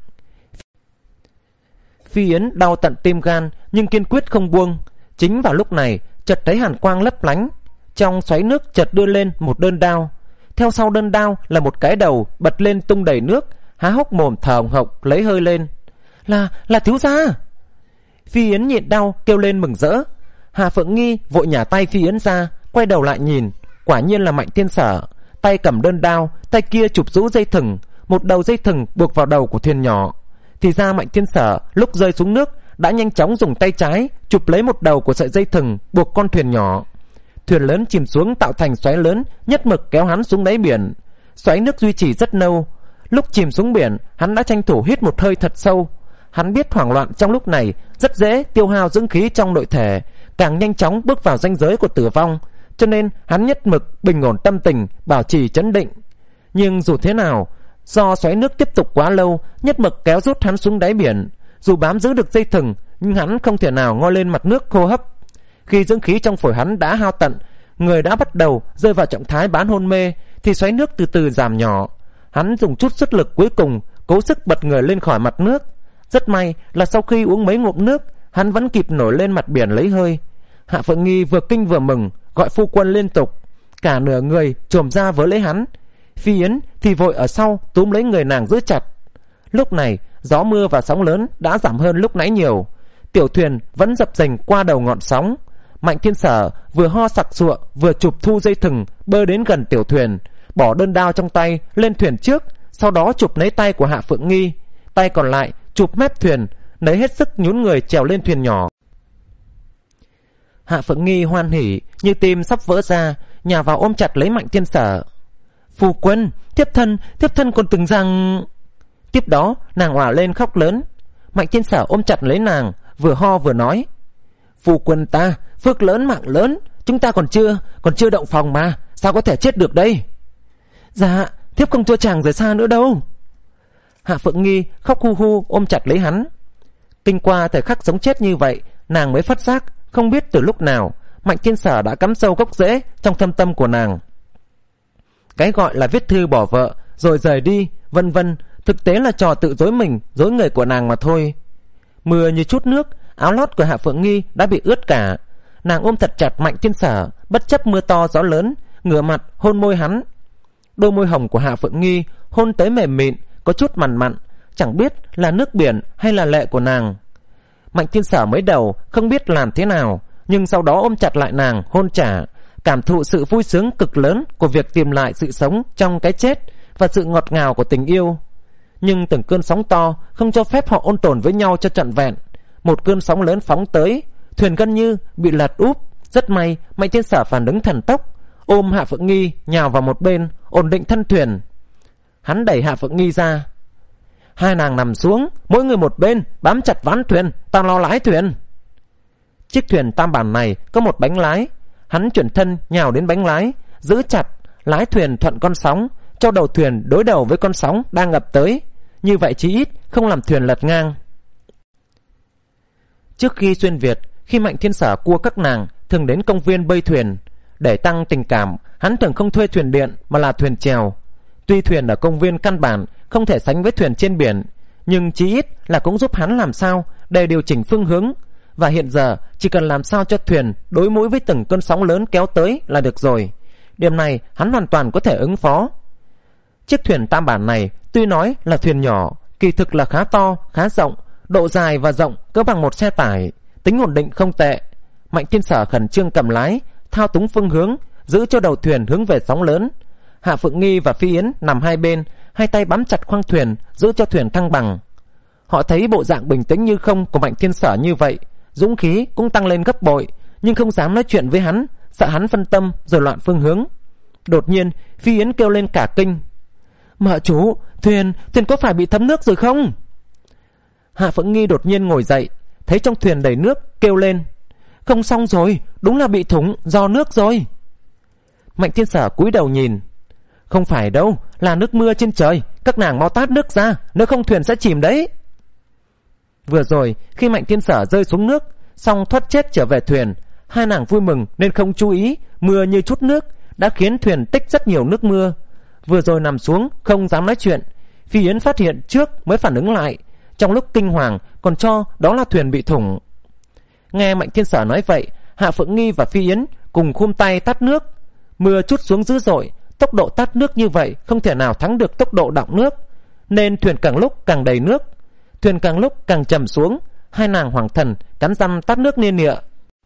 Phi Yến đau tận tim gan nhưng kiên quyết không buông. Chính vào lúc này, chợt thấy hàn quang lấp lánh, trong xoáy nước chợt đưa lên một đơn đao. Theo sau đơn đao là một cái đầu bật lên tung đầy nước, há hốc mồm thở hồng hộc lấy hơi lên. Là, là thiếu gia. Phi Yến nhịn đau kêu lên mừng rỡ. Hạ Phượng Nghi vội nhả tay Phi Yến ra, quay đầu lại nhìn, quả nhiên là Mạnh Thiên Sở, tay cầm đơn đao, tay kia chụp rũ dây thừng, một đầu dây thừng buộc vào đầu của thuyền nhỏ. Thì ra Mạnh Thiên Sở lúc rơi xuống nước đã nhanh chóng dùng tay trái chụp lấy một đầu của sợi dây thừng buộc con thuyền nhỏ. Thuyền lớn chìm xuống tạo thành xoáy lớn, nhất mực kéo hắn xuống đáy biển. Xoáy nước duy trì rất lâu. Lúc chìm xuống biển, hắn đã tranh thủ hít một hơi thật sâu. Hắn biết hoảng loạn trong lúc này rất dễ tiêu hao dưỡng khí trong nội thể, càng nhanh chóng bước vào ranh giới của tử vong, cho nên hắn nhất mực bình ổn tâm tình, bảo trì trấn định. Nhưng dù thế nào, do xoáy nước tiếp tục quá lâu, nhất mực kéo rút hắn xuống đáy biển. Dù bám giữ được dây thừng, nhưng hắn không thể nào ngoi lên mặt nước hô hấp. Khi dưỡng khí trong phổi hắn đã hao tận, người đã bắt đầu rơi vào trạng thái bán hôn mê, thì xoáy nước từ từ giảm nhỏ. Hắn dùng chút sức lực cuối cùng, cố sức bật người lên khỏi mặt nước. Rất may là sau khi uống mấy ngụm nước, hắn vẫn kịp nổi lên mặt biển lấy hơi. Hạ Phượng Nghi vừa kinh vừa mừng, gọi phu quân liên tục, cả nửa người chồm ra với lấy hắn. Phi Yến thì vội ở sau túm lấy người nàng giữ chặt. Lúc này gió mưa và sóng lớn đã giảm hơn lúc nãy nhiều. Tiểu thuyền vẫn dập dềnh qua đầu ngọn sóng. Mạnh Thiên Sở vừa ho sặc sụa vừa chụp thu dây thừng bơi đến gần tiểu thuyền, bỏ đơn đao trong tay lên thuyền trước, sau đó chụp lấy tay của Hạ Phượng Nghi, tay còn lại chụp mép thuyền, lấy hết sức nhún người trèo lên thuyền nhỏ. Hạ Phượng Nghi hoan hỉ như tim sắp vỡ ra, nhào vào ôm chặt lấy Mạnh Thiên Sở. Phu quân, thiếp thân, thiếp thân còn tưởng rằng... Tiếp đó nàng òa lên khóc lớn. Mạnh Thiên Sở ôm chặt lấy nàng, vừa ho vừa nói. Phu quân ta, phước lớn mạng lớn, chúng ta còn chưa, còn chưa động phòng mà, sao có thể chết được đây? Dạ, thiếp không cho chàng rời xa nữa đâu. Hạ Phượng Nghi khóc hu hu ôm chặt lấy hắn. Kinh qua thời khắc sống chết như vậy, nàng mới phát giác, không biết từ lúc nào Mạnh Thiên Sở đã cắm sâu gốc rễ trong thâm tâm của nàng. Cái gọi là viết thư bỏ vợ rồi rời đi, vân vân, thực tế là trò tự dối mình, dối người của nàng mà thôi. Mưa như chút nước, áo lót của Hạ Phượng Nghi đã bị ướt cả. Nàng ôm thật chặt Mạnh Thiên Sở, bất chấp mưa to gió lớn, ngửa mặt hôn môi hắn. Đôi môi hồng của Hạ Phượng Nghi hôn tới mềm mịn, có chút mặn mặn, chẳng biết là nước biển hay là lệ của nàng. Mạnh Thiên Sở mới đầu không biết làm thế nào, nhưng sau đó ôm chặt lại nàng, hôn trả, cảm thụ sự vui sướng cực lớn của việc tìm lại sự sống trong cái chết và sự ngọt ngào của tình yêu. Nhưng từng cơn sóng to không cho phép họ ôn tồn với nhau cho trọn vẹn. Một cơn sóng lớn phóng tới, thuyền gần như bị lật úp. Rất may Mạnh Thiên Sở phản ứng thần tốc, ôm Hạ Phượng Nghi nhào vào một bên, ổn định thân thuyền. Hắn đẩy Hạ Phượng Nghi ra. Hai nàng nằm xuống, mỗi người một bên, bám chặt ván thuyền, ta lo lái thuyền. Chiếc thuyền tam bản này có một bánh lái. Hắn chuyển thân nhào đến bánh lái, giữ chặt, lái thuyền thuận con sóng, cho đầu thuyền đối đầu với con sóng đang ập tới. Như vậy chí ít không làm thuyền lật ngang. Trước khi xuyên Việt, khi Mạnh Thiên Sở cua các nàng thường đến công viên bơi thuyền. Để tăng tình cảm, hắn thường không thuê thuyền điện mà là thuyền chèo. Tuy thuyền ở công viên căn bản không thể sánh với thuyền trên biển, nhưng chí ít là cũng giúp hắn làm sao để điều chỉnh phương hướng. Và hiện giờ chỉ cần làm sao cho thuyền đối mũi với từng cơn sóng lớn kéo tới là được rồi. Điểm này hắn hoàn toàn có thể ứng phó. Chiếc thuyền tam bản này tuy nói là thuyền nhỏ, kỳ thực là khá to, khá rộng, độ dài và rộng cỡ bằng một xe tải, tính ổn định không tệ. Mạnh Thiên Sở khẩn trương cầm lái, thao túng phương hướng, giữ cho đầu thuyền hướng về sóng lớn. Hạ Phượng Nghi và Phi Yến nằm hai bên, hai tay bám chặt khoang thuyền, giữ cho thuyền thăng bằng. Họ thấy bộ dạng bình tĩnh như không của Mạnh Thiên Sở như vậy, dũng khí cũng tăng lên gấp bội, nhưng không dám nói chuyện với hắn, sợ hắn phân tâm rồi loạn phương hướng. Đột nhiên Phi Yến kêu lên cả kinh. Mợ chủ, thuyền, thuyền có phải bị thấm nước rồi không? Hạ Phượng Nghi đột nhiên ngồi dậy, thấy trong thuyền đầy nước, kêu lên. Không xong rồi, đúng là bị thủng do nước rồi. Mạnh Thiên Sở cúi đầu nhìn. Không phải đâu, là nước mưa trên trời. Các nàng mau tát nước ra, nếu không thuyền sẽ chìm đấy. Vừa rồi khi Mạnh Thiên Sở rơi xuống nước, xong thoát chết trở về thuyền, hai nàng vui mừng nên không chú ý mưa như chút nước đã khiến thuyền tích rất nhiều nước mưa. Vừa rồi nằm xuống không dám nói chuyện. Phi Yến phát hiện trước mới phản ứng lại, trong lúc kinh hoàng còn cho đó là thuyền bị thủng. Nghe Mạnh Thiên Sở nói vậy, Hạ Phượng Nghi và Phi Yến cùng khum tay tát nước. Mưa trút xuống dữ dội, tốc độ tát nước như vậy không thể nào thắng được tốc độ đọng nước, nên thuyền càng lúc càng đầy nước, thuyền càng lúc càng trầm xuống. Hai nàng hoàng thần cắn răng tát nước nia nịa.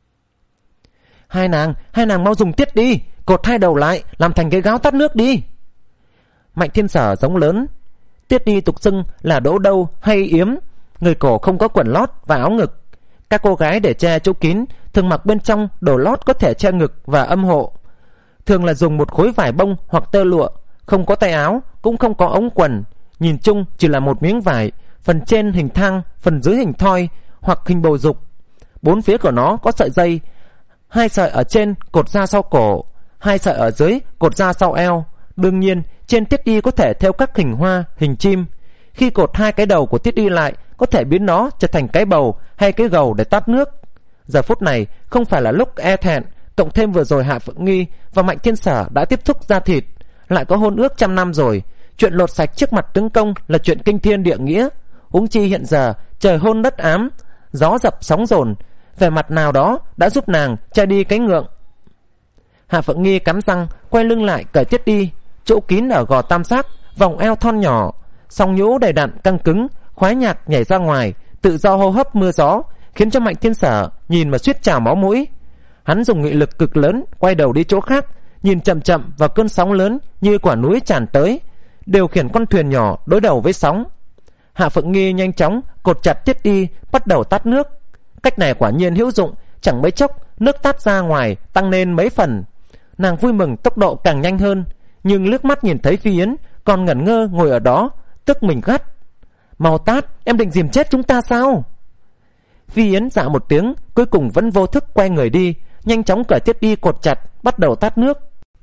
Hai nàng, hai nàng mau dùng tiết đi, cột hai đầu lại làm thành cái gáo tát nước đi. Mạnh Thiên Sở giống lớn. Tiết đi tục xưng là đỗ đâu hay yếm, người cổ không có quần lót và áo ngực. Các cô gái để che chỗ kín thường mặc bên trong đồ lót có thể che ngực và âm hộ, thường là dùng một khối vải bông hoặc tơ lụa, không có tay áo, cũng không có ống quần. Nhìn chung chỉ là một miếng vải, phần trên hình thang, phần dưới hình thoi hoặc hình bầu dục. Bốn phía của nó có sợi dây, hai sợi ở trên cột ra sau cổ, hai sợi ở dưới cột ra sau eo. Đương nhiên trên tiết y có thể theo các hình hoa, hình chim. Khi cột hai cái đầu của tiết y lại, có thể biến nó trở thành cái bầu hay cái gầu để tát nước. Giờ phút này không phải là lúc e thẹn, cộng thêm vừa rồi Hạ Phượng Nghi và Mạnh Thiên Sở đã tiếp xúc da thịt, lại có hôn ước trăm năm rồi, chuyện lột sạch trước mặt tướng công là chuyện kinh thiên địa nghĩa. Huống chi hiện giờ trời hôn đất ám, gió dập sóng dồn, vẻ mặt nào đó đã giúp nàng che đi cái ngượng. Hạ Phượng Nghi cắn răng quay lưng lại cởi tiết đi, chỗ kín ở gò tam giác, vòng eo thon nhỏ, song nhũ đầy đặn căng cứng, khoái nhạc nhảy ra ngoài, tự do hô hấp mưa gió, khiến cho Mạnh Thiên Sở nhìn mà suýt trào máu mũi. Hắn dùng nghị lực cực lớn quay đầu đi chỗ khác, nhìn chậm chậm vào cơn sóng lớn như quả núi tràn tới, điều khiển con thuyền nhỏ đối đầu với sóng. Hạ Phượng Nghi nhanh chóng cột chặt tiết đi, bắt đầu tát nước. Cách này quả nhiên hữu dụng, chẳng mấy chốc nước tát ra ngoài tăng lên mấy phần. Nàng vui mừng tốc độ càng nhanh hơn, nhưng liếc mắt nhìn thấy Phi Yến còn ngẩn ngơ ngồi ở đó, tức mình gắt. Mau tát, em định dìm chết chúng ta sao? Phi Yến dạ một tiếng, cuối cùng vẫn vô thức quay người đi, nhanh chóng cởi tiết đi cột chặt, bắt đầu tát nước.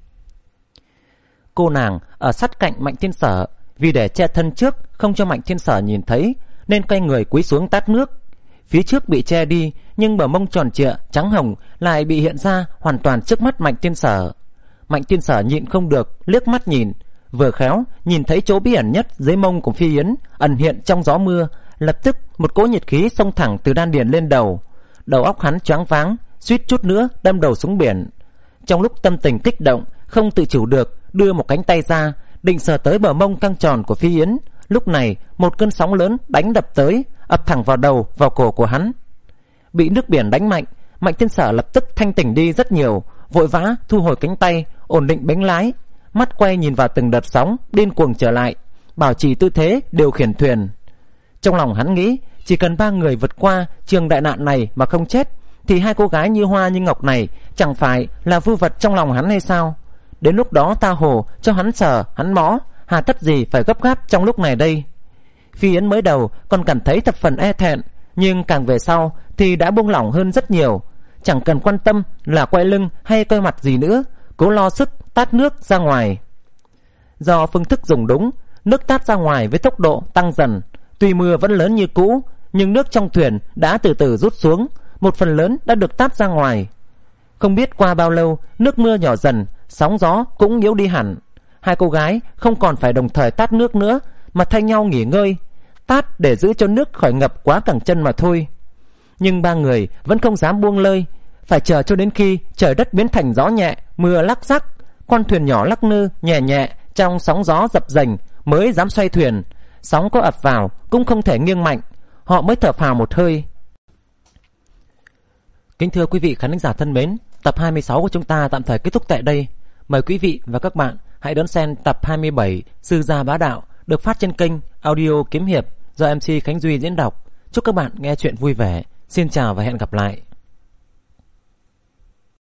Cô nàng ở sát cạnh Mạnh Thiên Sở, vì để che thân trước không cho Mạnh Thiên Sở nhìn thấy, nên quay người cúi xuống tát nước. Phía trước bị che đi, nhưng bờ mông tròn trịa trắng hồng lại bị hiện ra hoàn toàn trước mắt Mạnh Thiên Sở. Mạnh Thiên Sở nhịn không được liếc mắt nhìn, vừa khéo nhìn thấy chỗ bí ẩn nhất dưới mông của Phi Yến ẩn hiện trong gió mưa, lập tức một cỗ nhiệt khí xông thẳng từ đan điền lên đầu. Đầu óc hắn choáng váng, suýt chút nữa đâm đầu xuống biển. Trong lúc tâm tình kích động, không tự chủ được đưa một cánh tay ra, định sờ tới bờ mông căng tròn của Phi Yến. Lúc này một cơn sóng lớn đánh đập tới, ập thẳng vào đầu, vào cổ của hắn. Bị nước biển đánh mạnh, Mạnh Thiên Sở lập tức thanh tỉnh đi rất nhiều, vội vã thu hồi cánh tay, ổn định bánh lái, mắt quay nhìn vào từng đợt sóng, điên cuồng trở lại, bảo trì tư thế điều khiển thuyền. Trong lòng hắn nghĩ, chỉ cần ba người vượt qua trường đại nạn này mà không chết, thì hai cô gái như hoa như ngọc này chẳng phải là vư vật trong lòng hắn hay sao? Đến lúc đó ta hồ cho hắn sờ, hắn mó, hà tất gì phải gấp gáp trong lúc này đây? Phi Yến mới đầu còn cảm thấy thập phần e thẹn, nhưng càng về sau thì đã buông lỏng hơn rất nhiều, chẳng cần quan tâm là quay lưng hay quay mặt gì nữa, cố lo sức tát nước ra ngoài. Do phương thức dùng đúng, nước tát ra ngoài với tốc độ tăng dần. Tuy mưa vẫn lớn như cũ, nhưng nước trong thuyền đã từ từ rút xuống, một phần lớn đã được tát ra ngoài. Không biết qua bao lâu, nước mưa nhỏ dần, sóng gió cũng yếu đi hẳn. Hai cô gái không còn phải đồng thời tát nước nữa, mà thay nhau nghỉ ngơi, tát để giữ cho nước khỏi ngập quá cẳng chân mà thôi. Nhưng ba người vẫn không dám buông lơi, phải chờ cho đến khi trời đất biến thành gió nhẹ, mưa lắc rắc, con thuyền nhỏ lắc lư nhẹ nhẹ trong sóng gió dập dềnh mới dám xoay thuyền. Sóng có ập vào cũng không thể nghiêng mạnh, họ mới thở phào một hơi. Kính thưa quý vị khán giả thân mến, tập hai mươi sáu của chúng ta tạm thời kết thúc tại đây. Mời quý vị và các bạn hãy đón xem tập hai mươi bảy Sư Gia Bá Đạo, được phát trên kênh Audio Kiếm Hiệp do em xê Khánh Duy diễn đọc. Chúc các bạn nghe chuyện vui vẻ. Xin chào và hẹn gặp lại.